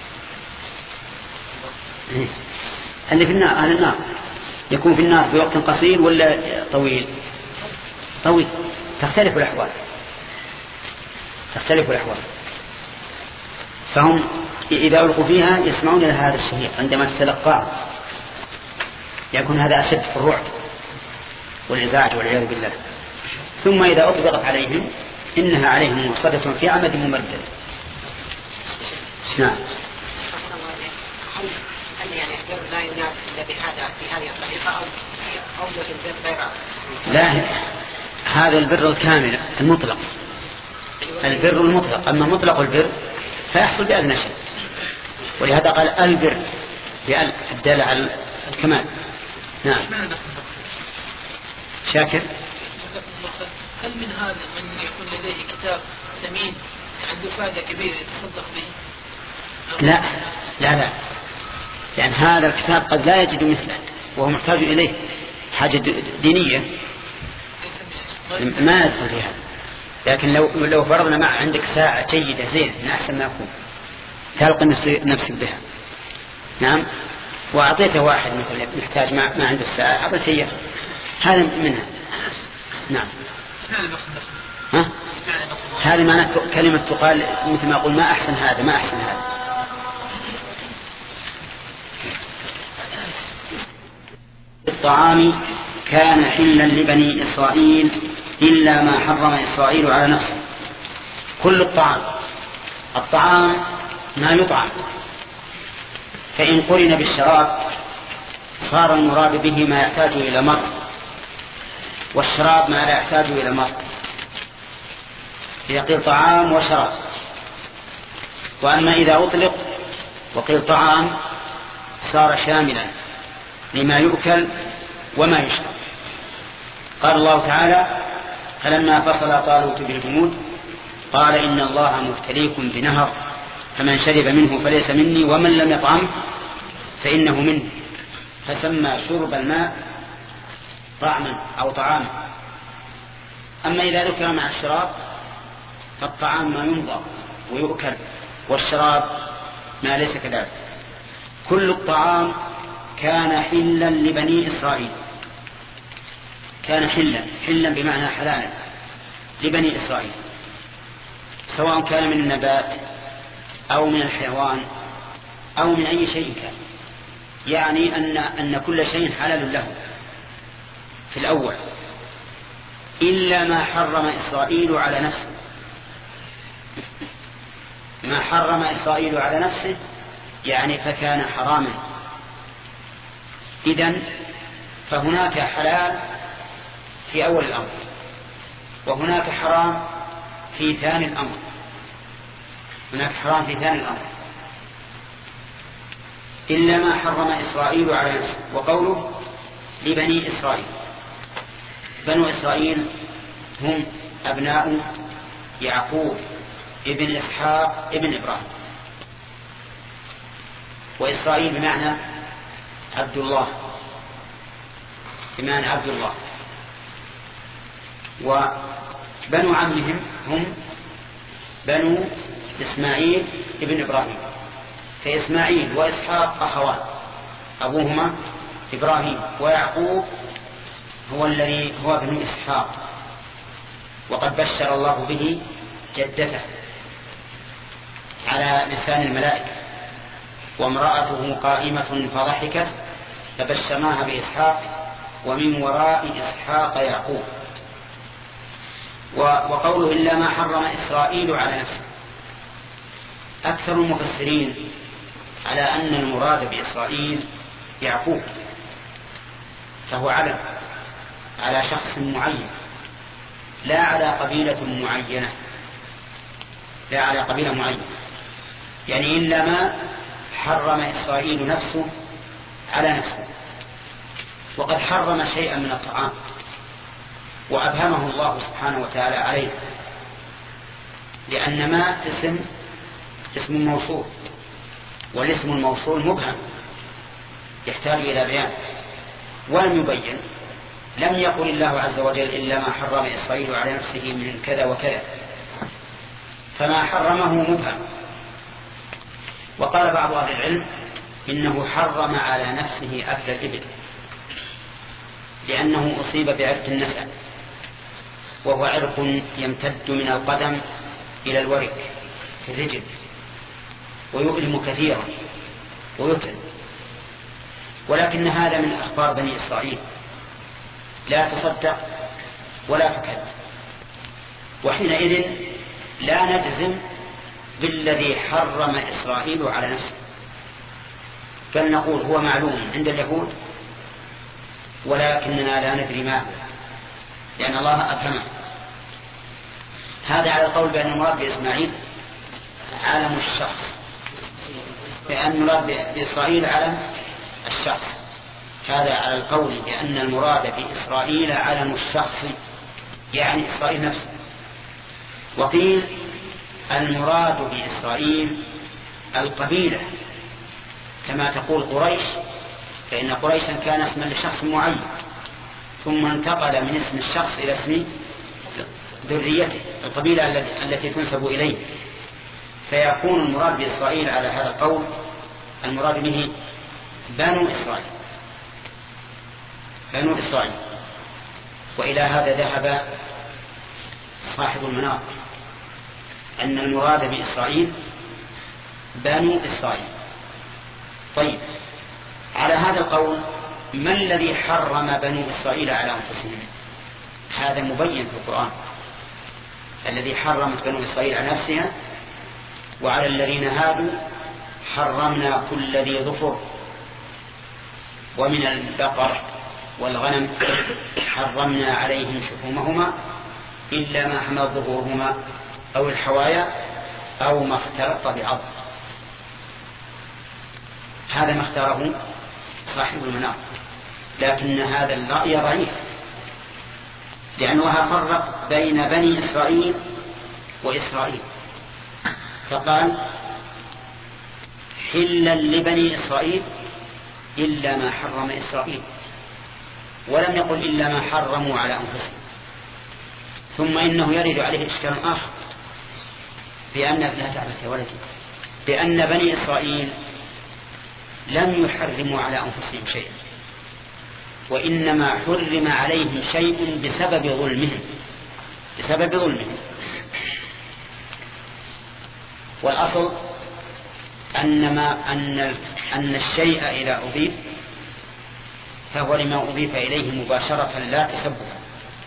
اللي في النار أهل النار يكون في النار في وقت قصير ولا طويل؟ طويل. تختلف الأحوال تختلف الأحوال فهم إذا ألقوا فيها يسمعون لهذا الشهيق عندما تتلقاه، يكون هذا أشد في الرعب والإزعاج والعياذ بالله. ثم إذا أطبقت عليهم إنها عليهم موصدة في عمد ممدد. نعم. هل يعني البر لا يناسب إلا بهذا في هذه الطريقة أو أو البر غير؟ لا هذا البر الكامل المطلق، البر المطلق. أما مطلق البر فيحصل بأدنى شيء. ولهذا قال البر بأل الدالة على الكمال. نعم. شاكر. هل من هذا من يكون لديه كتاب ثمين عنده فائدة كبيرة يتصدق به؟ لا لا لا، لأن هذا الكتاب قد لا يجد مثله وهو محتاج إليه، حاجة دينية ما يدخل فيها. لكن لو لو فرضنا مع عندك ساعة جيدة زين من أحسن ما يكون تلقى نفسك بها. نعم. وأعطيته واحد مثل محتاج ما, ما عنده الساعة أعطيته إياه، هذا منها. نعم. ها؟ هذه معنى كلمة تقال مثل ما أقول ما أحسن هذا ما أحسن هذا. الطعام كان حلا لبني إسرائيل إلا ما حرم إسرائيل على نفسه. كل الطعام، الطعام ما يطعم، فإن قرن بالشراب صار المراد به ما يحتاج إلى مر، والشراب ما لا يحتاج إلى مر. إذا قيل طعام وشراب. وأما إذا أطلق وقيل طعام صار شاملا لما يؤكل وما يشرب. قال الله تعالى: فلما فصل طالوت بالجنود قال إن الله مبتليكم بنهر فمن شرب منه فليس مني ومن لم يطعمه فإنه مني، فسمى شرب الماء طعما أو طعاما. أما إذا ذكر مع الشراب فالطعام ما ينضغ ويؤكل، والشراب ما ليس كذلك. كل الطعام كان حلا لبني إسرائيل، كان حلا حلا بمعنى حلالا لبني إسرائيل، سواء كان من النبات أو من الحيوان أو من أي شيء كان، يعني أن, أن كل شيء حلال له في الأول، إلا ما حرم إسرائيل على نفسه. ما حرم إسرائيل على نفسه يعني فكان حراما. إذن فهناك حلال في أول الأمر، وهناك حرام في ثاني الأمر. هناك حرام في ثاني الأمر إلا ما حرم إسرائيل على نفسه. وقوله لبني إسرائيل، بنو إسرائيل هم أبناء يعقوب ابن إسحاق ابن إبراهيم. وإسرائيل بمعنى عبد الله، بمعنى عبد الله. وبنو عمهم هم بنو إسماعيل ابن إبراهيم، فإسماعيل وإسحاق أخوان، أبوهما إبراهيم، ويعقوب هو الذي هو ابن إسحاق، وقد بشر الله به جدته على لسان الملائكة: وامرأته قائمة فضحكت فبشرناها بإسحاق ومن وراء إسحاق يعقوب. وقوله إلا ما حرم إسرائيل على نفسه، أكثر المفسرين على أن المراد بإسرائيل يعقوب، فهو علم على شخص معين لا على قبيلة معينة، لا على قبيلة معينة. يعني إلا ما حرم إسرائيل نفسه على نفسه. وقد حرم شيئا من الطعام وأبهمه الله سبحانه وتعالى عليه، لأن ما اسم اسم موصول، والاسم الموصول مبهم يحتاج إلى بيان، ولم يبين. لم يقل الله عز وجل إلا ما حرم إسرائيل على نفسه من كذا وكذا، فما حرمه مبهم. وقال بعض أهل العلم إنه حرم على نفسه أكل الإبل، لأنه أصيب بعرق النسع، وهو عرق يمتد من القدم إلى الورك في الرجل، ويؤلم كثيرا ويتعب. ولكن هذا من أخبار بني إسرائيل، لا تصدق ولا تكذب. وحينئذ لا نجزم بالذي حرم إسرائيل على نفسه، بل نقول هو معلوم عند اليهود ولكننا لا ندري ما هو، لأن الله أبهمه. هذا على القول بأن المراد بإسماعيل علم الشخص، بأن المراد بإسرائيل علم الشخص، هذا على القول بأن المراد بإسرائيل علم الشخص يعني إسرائيل نفسه. وقيل المراد بإسرائيل القبيلة كما تقول قريش، فإن قريشا كان اسما لشخص معين ثم انتقل من اسم الشخص إلى اسم ذريته القبيلة التي تنسب إليه، فيكون المراد بإسرائيل على هذا القول المراد به بنو إسرائيل بنو إسرائيل. وإلى هذا ذهب صاحب المناط أن المراد بإسرائيل بنو إسرائيل. طيب، على هذا القول ما الذي حرم بنو إسرائيل على أنفسهم؟ هذا مبين في القرآن، الذي حرمت بنو إسرائيل على نفسها وعلى الذين هادوا حرمنا كل ذي ظفر، ومن البقر والغنم حرمنا عليهم شحومهما إلا ما حملت ظهورهما أو الحوايا أو ما اختلط بعض. هذا ما اختاره صاحب المناط، لكن هذا الرأي ضعيف، لأنه فرق بين بني إسرائيل وإسرائيل، فقال حلا لبني إسرائيل إلا ما حرم إسرائيل، ولم يقل إلا ما حرموا على أنفسهم. ثم إنه يرد عليه إشكال آخر، بأن لا تعبث يا ولدي بأن بني إسرائيل لم يحرموا على أنفسهم شيئا، وإنما حرم عليهم شيء بسبب ظلمهم بسبب ظلمهم والأصل أن, ما أن, أن الشيء إذا أضيف فهو لما أضيف إليه مباشرة لا تسببا.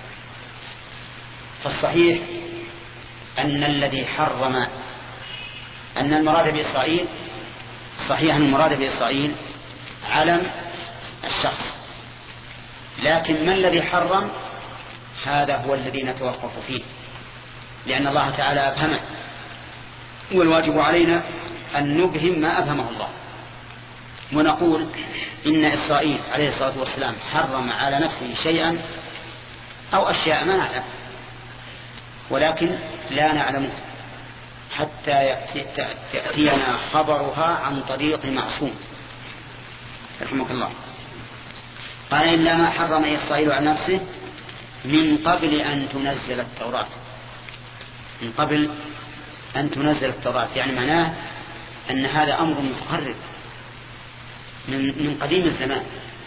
فالصحيح أن الذي حرم أن المراد بإسرائيل صحيح أن المراد بإسرائيل علم الشخص، لكن ما الذي حرم هذا هو الذي نتوقف فيه، لأن الله تعالى أبهمه، والواجب علينا أن نبهم ما أبهمه الله، ونقول إن إسرائيل عليه الصلاة والسلام حرم على نفسه شيئا أو أشياء ما نعلم، ولكن لا نعلمه حتى يأتي تأتينا خبرها عن طريق معصوم رحمك الله. قال إلا ما حرم إسرائيل عن نفسه من قبل أن تنزل التوراة، من قبل أن تنزل التوراة، يعني معناه أن هذا أمر متقرر من, من قديم الزمان.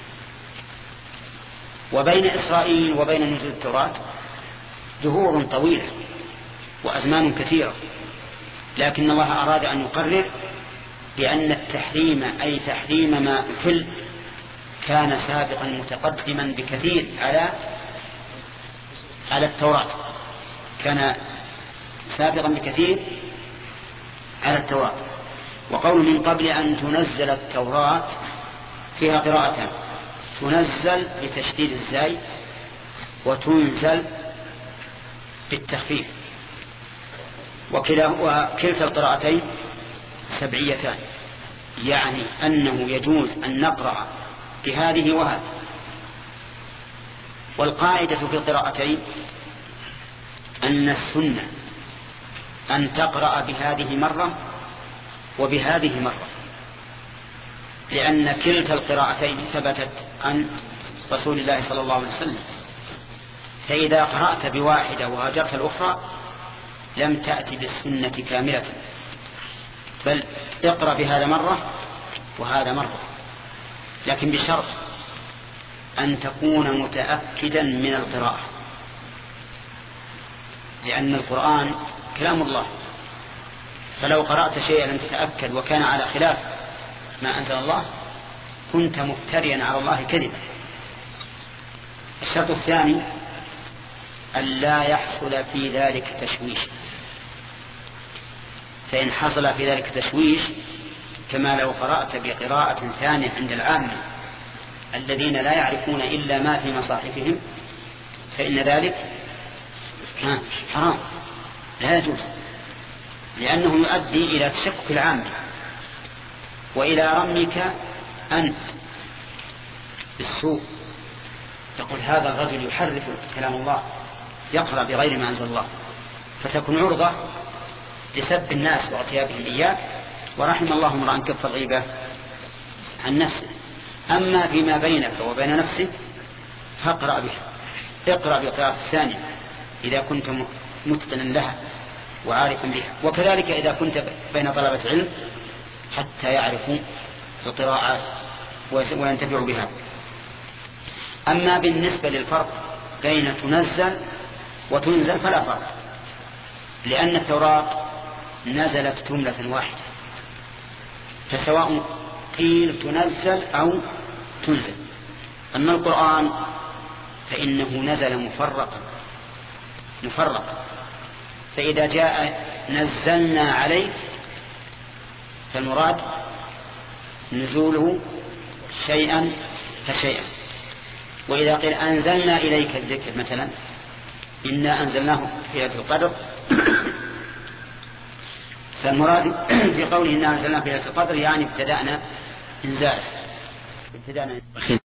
وبين إسرائيل وبين نزول التوراة دهور طويلة وأزمان كثيرة، لكن الله أراد أن يقرر بأن التحريم أي تحريم ما أحل كان سابقا متقدما بكثير على على التوراة، كان سابقا بكثير على التوراة. وقول من قبل أن تنزل التوراة فيها قراءتان، تنزل بتشديد الزاي وتنزل بالتخفيف، وكلتا القراءتين سبعيتان، يعني أنه يجوز أن نقرأ بهذه وهذه. والقاعدة في القراءتين أن السنة أن تقرأ بهذه مرة وبهذه مرة، لأن كلتا القراءتين ثبتت عن رسول الله صلى الله عليه وسلم، فإذا قرأت بواحدة وهاجرت الأخرى لم تأتي بالسنة كاملة، بل اقرأ بهذا مرة وهذا مرة، لكن بشرط أن تكون متأكدا من القراءة، لأن القرآن كلام الله، فلو قرأت شيئا لم تتأكد وكان على خلاف ما أنزل الله كنت مفتريا على الله كذبا. الشرط الثاني أن لا يحصل في ذلك تشويش، فإن حصل في ذلك تشويش كما لو قرأت بقراءة ثانية عند العامة الذين لا يعرفون إلا ما في مصاحفهم فإن ذلك حرام لا يجوز. لأنه يؤدي إلى تشكك العام وإلى رميك أنت بالسوء، تقول هذا الرجل يحرف كلام الله، يقرأ بغير ما أنزل الله، فتكون عرضة لسب الناس واغتيابهم إياك. ورحم الله امرأ كف الغيبة عن نفسه. أما فيما بينك وبين نفسك فاقرأ بها، اقرأ بقراءة الثانية إذا كنت متقنا لها وعارفا بها، وكذلك إذا كنت بين طلبة علم حتى يعرفوا القراءات وينتفعوا بها. أما بالنسبة للفرق بين تنزل وتنزل فلا فرق، لأن التوراة نزلت جملة واحدة، فسواء قيل تنزل أو تنزل. أما القرآن فإنه نزل مفرقا مفرقا فإذا جاء نزلنا عليك فالمراد نزوله شيئا فشيئا. وإذا قيل أنزلنا إليك الذكر مثلا إنا أنزلناه في ليلة القدر فالمراد في قوله إنا أنزلناه في ليلة القدر يعني ابتدأنا إنزاله ابتدأنا